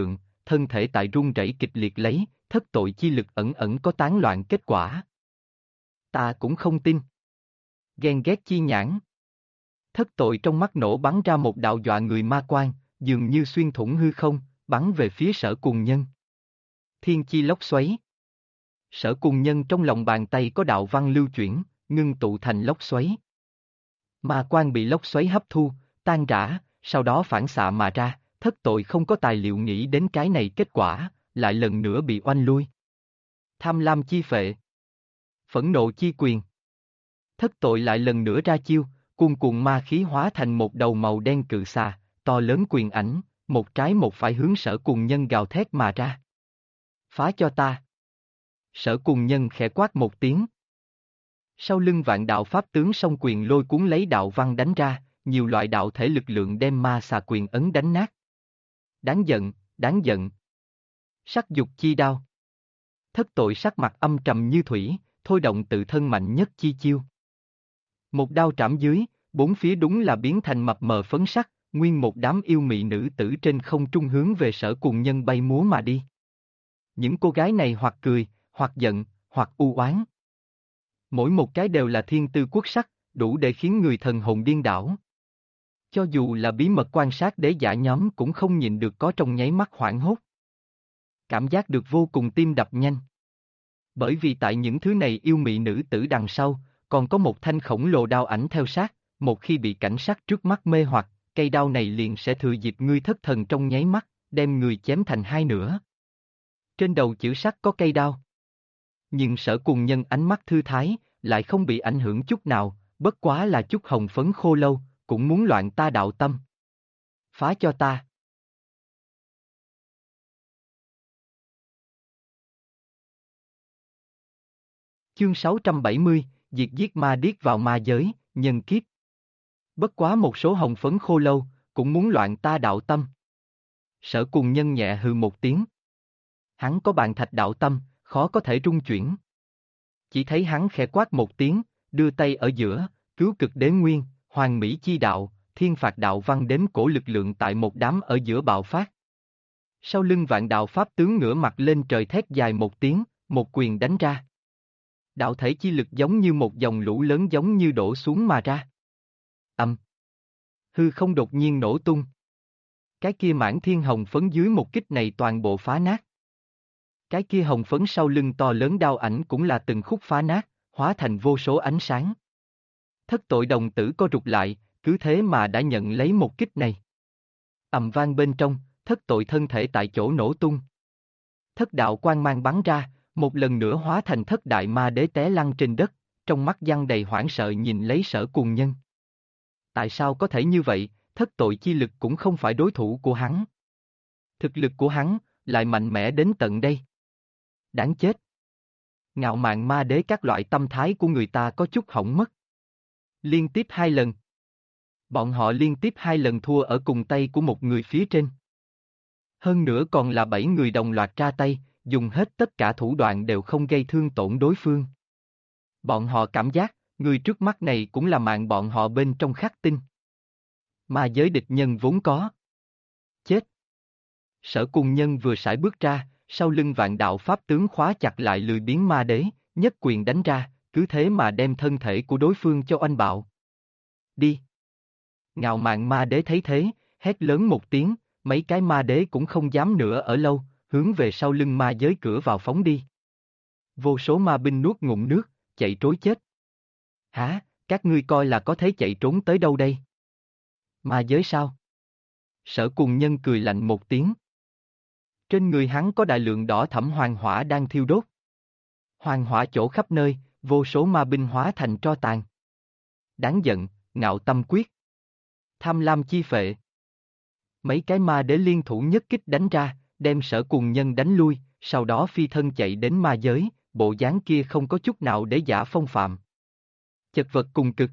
thân thể tại run rẩy kịch liệt lấy, thất tội chi lực ẩn ẩn có tán loạn kết quả. Ta cũng không tin. Ghen ghét chi nhãn. Thất tội trong mắt nổ bắn ra một đạo dọa người ma quang, dường như xuyên thủng hư không, bắn về phía Sở Cùng Nhân. Thiên chi lốc xoáy. Sở Cùng Nhân trong lòng bàn tay có đạo văn lưu chuyển, ngưng tụ thành lốc xoáy. Ma quang bị lốc xoáy hấp thu, tan rã, sau đó phản xạ mà ra, thất tội không có tài liệu nghĩ đến cái này kết quả, lại lần nữa bị oanh lui. Tham lam chi phệ. Phẫn nộ chi quyền. Thất tội lại lần nữa ra chiêu, cuồn cuộn ma khí hóa thành một đầu màu đen cự xà, to lớn quyền ảnh, một trái một phải hướng Sở Cùng Nhân gào thét mà ra. Phá cho ta. Sở Cùng Nhân khẽ quát một tiếng. Sau lưng vạn đạo pháp tướng song quyền lôi cuốn lấy đạo văn đánh ra, nhiều loại đạo thể lực lượng đem ma xà quyền ấn đánh nát. Đáng giận, đáng giận. Sắc dục chi đao. Thất tội sắc mặt âm trầm như thủy, thôi động tự thân mạnh nhất chi chiêu. Một đao trảm dưới, bốn phía đúng là biến thành mập mờ phấn sắc, nguyên một đám yêu mị nữ tử trên không trung hướng về Sở Cùng Nhân bay múa mà đi. Những cô gái này hoặc cười, hoặc giận, hoặc u oán. Mỗi một cái đều là thiên tư quốc sắc, đủ để khiến người thần hồn điên đảo. Cho dù là bí mật quan sát đế giả nhóm cũng không nhìn được có trong nháy mắt hoảng hốt. Cảm giác được vô cùng tim đập nhanh. Bởi vì tại những thứ này yêu mị nữ tử đằng sau, còn có một thanh khổng lồ đao ảnh theo sát, một khi bị cảnh sát trước mắt mê hoặc, cây đao này liền sẽ thừa dịp ngươi thất thần trong nháy mắt, đem người chém thành hai nửa. Trên đầu chữ sắt có cây đao. Nhưng Sở Cùng Nhân ánh mắt thư thái, lại không bị ảnh hưởng chút nào, bất quá là chút hồng phấn khô lâu, cũng muốn loạn ta đạo tâm. Phá cho ta. Chương 670, diệt giết ma điếc vào ma giới, nhân kiếp. Bất quá một số hồng phấn khô lâu, cũng muốn loạn ta đạo tâm. Sở Cùng Nhân nhẹ hừ một tiếng. Hắn có bàn thạch đạo tâm, khó có thể trung chuyển. Chỉ thấy hắn khẽ quát một tiếng, đưa tay ở giữa, cứu cực đế nguyên, hoàng mỹ chi đạo, thiên phạt đạo văn đếm cổ lực lượng tại một đám ở giữa bạo phát. Sau lưng vạn đạo pháp tướng ngửa mặt lên trời thét dài một tiếng, một quyền đánh ra. Đạo thể chi lực giống như một dòng lũ lớn giống như đổ xuống mà ra. Âm. Hư không đột nhiên nổ tung. Cái kia mãn thiên hồng phấn dưới một kích này toàn bộ phá nát. Cái kia hồng phấn sau lưng to lớn đao ảnh cũng là từng khúc phá nát, hóa thành vô số ánh sáng. Thất tội đồng tử co rụt lại, cứ thế mà đã nhận lấy một kích này. Ầm vang bên trong, thất tội thân thể tại chỗ nổ tung. Thất đạo quang mang bắn ra, một lần nữa hóa thành thất đại ma đế té lăn trên đất, trong mắt giăng đầy hoảng sợ nhìn lấy Sở Cùng Nhân. Tại sao có thể như vậy, thất tội chi lực cũng không phải đối thủ của hắn. Thực lực của hắn, lại mạnh mẽ đến tận đây. Đáng chết. Ngạo mạn ma đế các loại tâm thái của người ta có chút hỏng mất. Liên tiếp 2 lần. Bọn họ liên tiếp 2 lần thua ở cùng tay của một người phía trên. Hơn nữa còn là 7 người đồng loạt ra tay, dùng hết tất cả thủ đoạn đều không gây thương tổn đối phương. Bọn họ cảm giác, người trước mắt này cũng là mạng bọn họ bên trong khắc tinh. Ma giới địch nhân vốn có. Chết. Sở Cùng Nhân vừa sải bước ra, sau lưng vạn đạo pháp tướng khóa chặt lại lười biếng ma đế, nhất quyền đánh ra, cứ thế mà đem thân thể của đối phương cho oanh bạo. Đi. Ngạo mạn ma đế thấy thế, hét lớn một tiếng, mấy cái ma đế cũng không dám nữa ở lâu, hướng về sau lưng ma giới cửa vào phóng đi. Vô số ma binh nuốt ngụm nước, chạy trối chết. Hả, các ngươi coi là có thể chạy trốn tới đâu đây? Ma giới sao? Sở Cùng Nhân cười lạnh một tiếng. Trên người hắn có đại lượng đỏ thẫm hoàng hỏa đang thiêu đốt. Hoàng hỏa chỗ khắp nơi, vô số ma binh hóa thành tro tàn. Đáng giận, ngạo tâm quyết. Tham lam chi phệ. Mấy cái ma đế liên thủ nhất kích đánh ra, đem Sở Cùng Nhân đánh lui, sau đó phi thân chạy đến ma giới, bộ dáng kia không có chút nào để giả phong phạm. Chật vật cùng cực.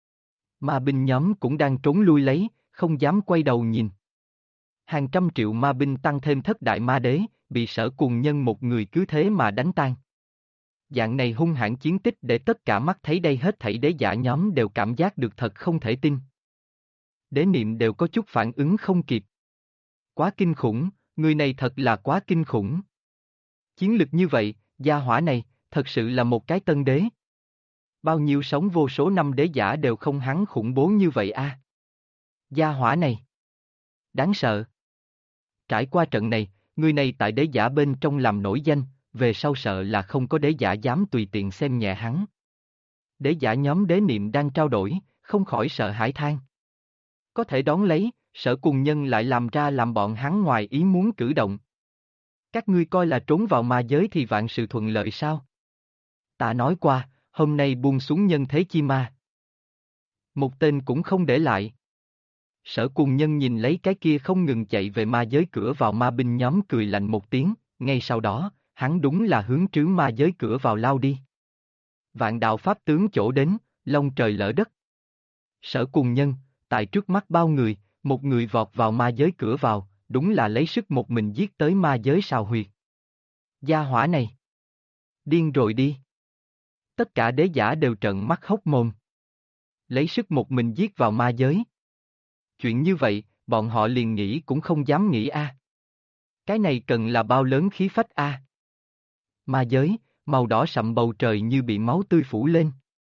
Ma binh nhóm cũng đang trốn lui lấy, không dám quay đầu nhìn. Hàng trăm triệu ma binh tăng thêm thất đại ma đế, bị Sở Cùng Nhân một người cứ thế mà đánh tan. Dạng này hung hãn chiến tích để tất cả mắt thấy đây hết thảy đế giả nhóm đều cảm giác được thật không thể tin. Đế niệm đều có chút phản ứng không kịp. Quá kinh khủng, người này thật là quá kinh khủng. Chiến lực như vậy, gia hỏa này, thật sự là một cái tân đế. Bao nhiêu sống vô số năm đế giả đều không hắn khủng bố như vậy a. Gia hỏa này. Đáng sợ. Trải qua trận này, người này tại đế giả bên trong làm nổi danh, về sau sợ là không có đế giả dám tùy tiện xem nhẹ hắn. Đế giả nhóm đế niệm đang trao đổi, không khỏi sợ hãi than. Có thể đón lấy, Sở Cùng Nhân lại làm ra làm bọn hắn ngoài ý muốn cử động. Các ngươi coi là trốn vào ma giới thì vạn sự thuận lợi sao? Ta nói qua, hôm nay buông xuống nhân thế chi ma. Một tên cũng không để lại. Sở Cùng Nhân nhìn lấy cái kia không ngừng chạy về ma giới cửa vào ma binh nhóm cười lạnh một tiếng, ngay sau đó, hắn đúng là hướng trướng ma giới cửa vào lao đi. Vạn đạo pháp tướng chỗ đến, long trời lỡ đất. Sở Cùng Nhân, tại trước mắt bao người, một người vọt vào ma giới cửa vào, đúng là lấy sức một mình giết tới ma giới sào huyệt. Gia hỏa này. Điên rồi đi. Tất cả đế giả đều trợn mắt hốc mồm. Lấy sức một mình giết vào ma giới. Chuyện như vậy, bọn họ liền nghĩ cũng không dám nghĩ a. Cái này cần là bao lớn khí phách a. Ma giới, màu đỏ sậm bầu trời như bị máu tươi phủ lên.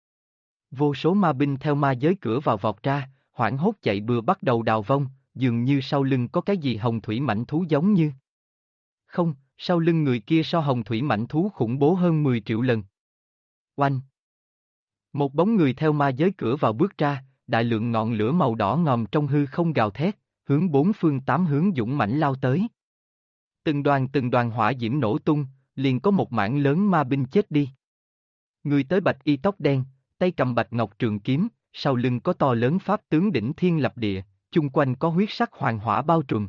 Vô số ma binh theo ma giới cửa vào vọt ra, hoảng hốt chạy bừa bắt đầu đào vong, dường như sau lưng có cái gì hồng thủy mãnh thú giống như. Không, sau lưng người kia so hồng thủy mãnh thú khủng bố hơn 10 triệu lần. Oanh! Một bóng người theo ma giới cửa vào bước ra, đại lượng ngọn lửa màu đỏ ngòm trong hư không gào thét, hướng bốn phương tám hướng dũng mãnh lao tới. Từng đoàn hỏa diễm nổ tung, liền có một mảng lớn ma binh chết đi. Người tới bạch y tóc đen, tay cầm bạch ngọc trường kiếm, sau lưng có to lớn pháp tướng đỉnh thiên lập địa, chung quanh có huyết sắc hoàng hỏa bao trùm.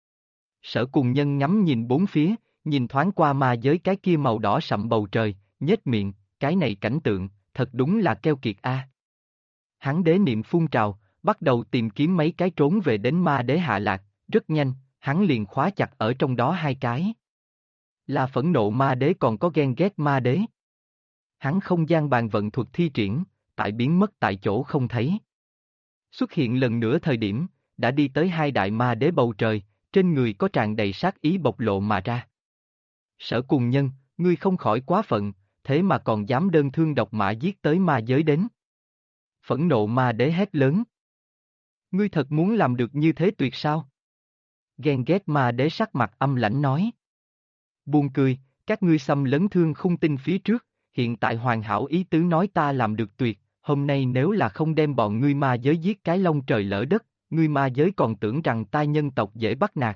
Sở Cùng Nhân ngắm nhìn bốn phía, nhìn thoáng qua ma giới cái kia màu đỏ sậm bầu trời, nhếch miệng, cái này cảnh tượng, thật đúng là keo kiệt a. Hắn đế niệm phun trào, bắt đầu tìm kiếm mấy cái trốn về đến ma đế hạ lạc, rất nhanh, hắn liền khóa chặt ở trong đó hai cái. Là phẫn nộ ma đế còn có ghen ghét ma đế. Hắn không gian bàn vận thuật thi triển, tại biến mất tại chỗ không thấy. Xuất hiện lần nữa thời điểm, đã đi tới hai đại ma đế bầu trời, trên người có tràn đầy sát ý bộc lộ mà ra. Sở Cùng Nhân, ngươi không khỏi quá phận, thế mà còn dám đơn thương độc mã giết tới ma giới đến. Phẫn nộ ma đế hét lớn. Ngươi thật muốn làm được như thế tuyệt sao? Ghen ghét ma đế sắc mặt âm lãnh nói. Buồn cười, các ngươi xâm lấn thương khung tinh phía trước, hiện tại hoàn hảo ý tứ nói ta làm được tuyệt, hôm nay nếu là không đem bọn ngươi ma giới giết cái long trời lỡ đất, ngươi ma giới còn tưởng rằng ta nhân tộc dễ bắt nạt.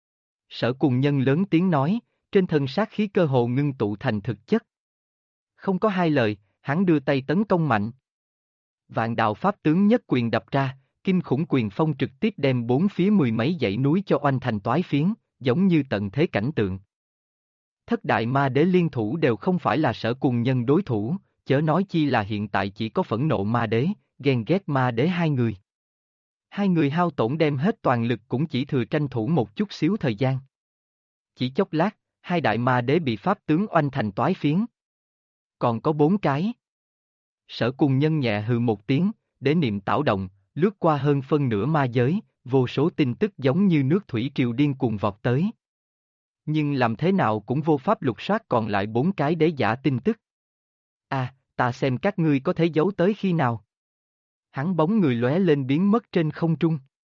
Sở Cùng Nhân lớn tiếng nói, trên thân sát khí cơ hồ ngưng tụ thành thực chất. Không có hai lời, hắn đưa tay tấn công mạnh. Vạn đạo pháp tướng nhất quyền đập ra, kinh khủng quyền phong trực tiếp đem bốn phía mười mấy dãy núi cho oanh thành toái phiến, giống như tận thế cảnh tượng. Thất đại ma đế liên thủ đều không phải là Sở Cùng Nhân đối thủ, chớ nói chi là hiện tại chỉ có phẫn nộ ma đế, ghen ghét ma đế hai người. Hai người hao tổn đem hết toàn lực cũng chỉ thừa tranh thủ một chút xíu thời gian. Chỉ chốc lát, hai đại ma đế bị pháp tướng oanh thành toái phiến. Còn có bốn cái. Sở Cùng Nhân nhẹ hừ một tiếng, đế niệm tảo động, lướt qua hơn phân nửa ma giới, vô số tin tức giống như nước thủy triều điên cuồng vọt tới. Nhưng làm thế nào cũng vô pháp lục soát còn lại bốn cái đế giả tin tức. À, ta xem các ngươi có thể giấu tới khi nào. Hắn bóng người lóe lên biến mất trên không trung.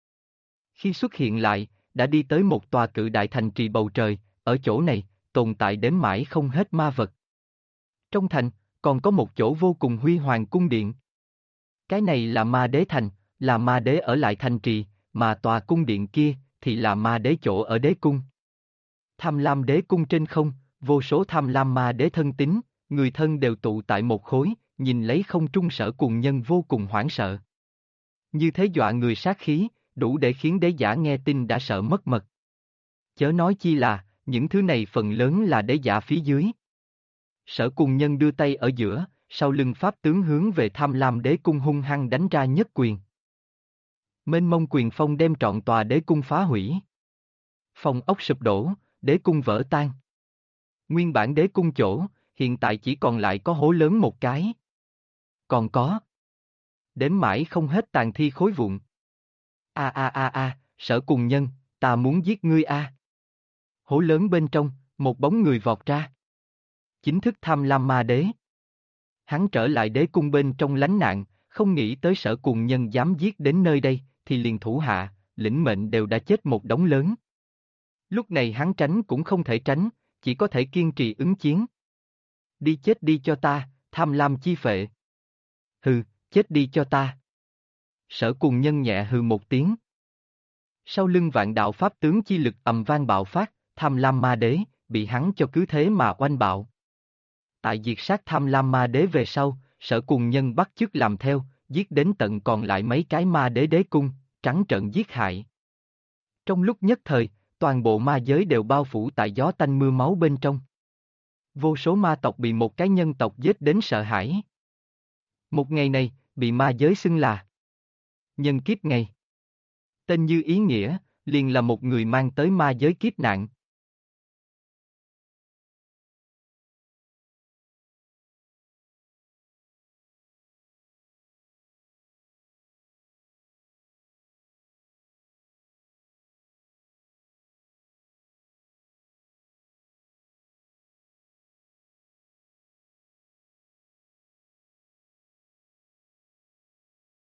Khi xuất hiện lại, đã đi tới một tòa cự đại thành trì bầu trời, ở chỗ này, tồn tại đến mãi không hết ma vật. Trong thành, còn có một chỗ vô cùng huy hoàng cung điện. Cái này là ma đế thành, là ma đế ở lại thành trì, mà tòa cung điện kia, thì là ma đế chỗ ở đế cung. Tham lam đế cung trên không, vô số tham lam ma đế thân tín, người thân đều tụ tại một khối, nhìn lấy không trung Sở Cùng Nhân vô cùng hoảng sợ. Như thế dọa người sát khí, đủ để khiến đế giả nghe tin đã sợ mất mật. Chớ nói chi là, những thứ này phần lớn là đế giả phía dưới. Sở Cùng Nhân đưa tay ở giữa, sau lưng pháp tướng hướng về tham lam đế cung hung hăng đánh ra nhất quyền. Mênh mông quyền phong đem trọn tòa đế cung phá hủy. Phong ốc sụp đổ, đế cung vỡ tan. Nguyên bản đế cung chỗ, hiện tại chỉ còn lại có hố lớn một cái. Còn có. Đếm mãi không hết tàn thi khối vụn. Sở Cùng Nhân, ta muốn giết ngươi a. Hố lớn bên trong, một bóng người vọt ra. Chính thức Tham Lam Ma Đế. Hắn trở lại đế cung bên trong lánh nạn, không nghĩ tới Sở Cuồng Nhân dám giết đến nơi đây, thì liền thủ hạ, lĩnh mệnh đều đã chết một đống lớn. Lúc này hắn tránh cũng không thể tránh, chỉ có thể kiên trì ứng chiến. Đi chết đi cho ta, tham lam chi phệ. Hừ, chết đi cho ta. Sở Cuồng Nhân nhẹ hừ một tiếng. Sau lưng vạn đạo pháp tướng chi lực ầm vang bạo phát, Tham Lam Ma Đế, bị hắn cho cứ thế mà oanh bạo. Tại diệt sát Tham Lam Ma Đế về sau, Sở Cuồng Nhân bắt chước làm theo, giết đến tận còn lại mấy cái ma đế đế cung, trắng trợn giết hại. Trong lúc nhất thời, toàn bộ ma giới đều bao phủ tại gió tanh mưa máu bên trong. Vô số ma tộc bị một cái nhân tộc giết đến sợ hãi. Một ngày này, bị ma giới xưng là nhân kiếp ngày. Tên như ý nghĩa, liền là một người mang tới ma giới kiếp nạn,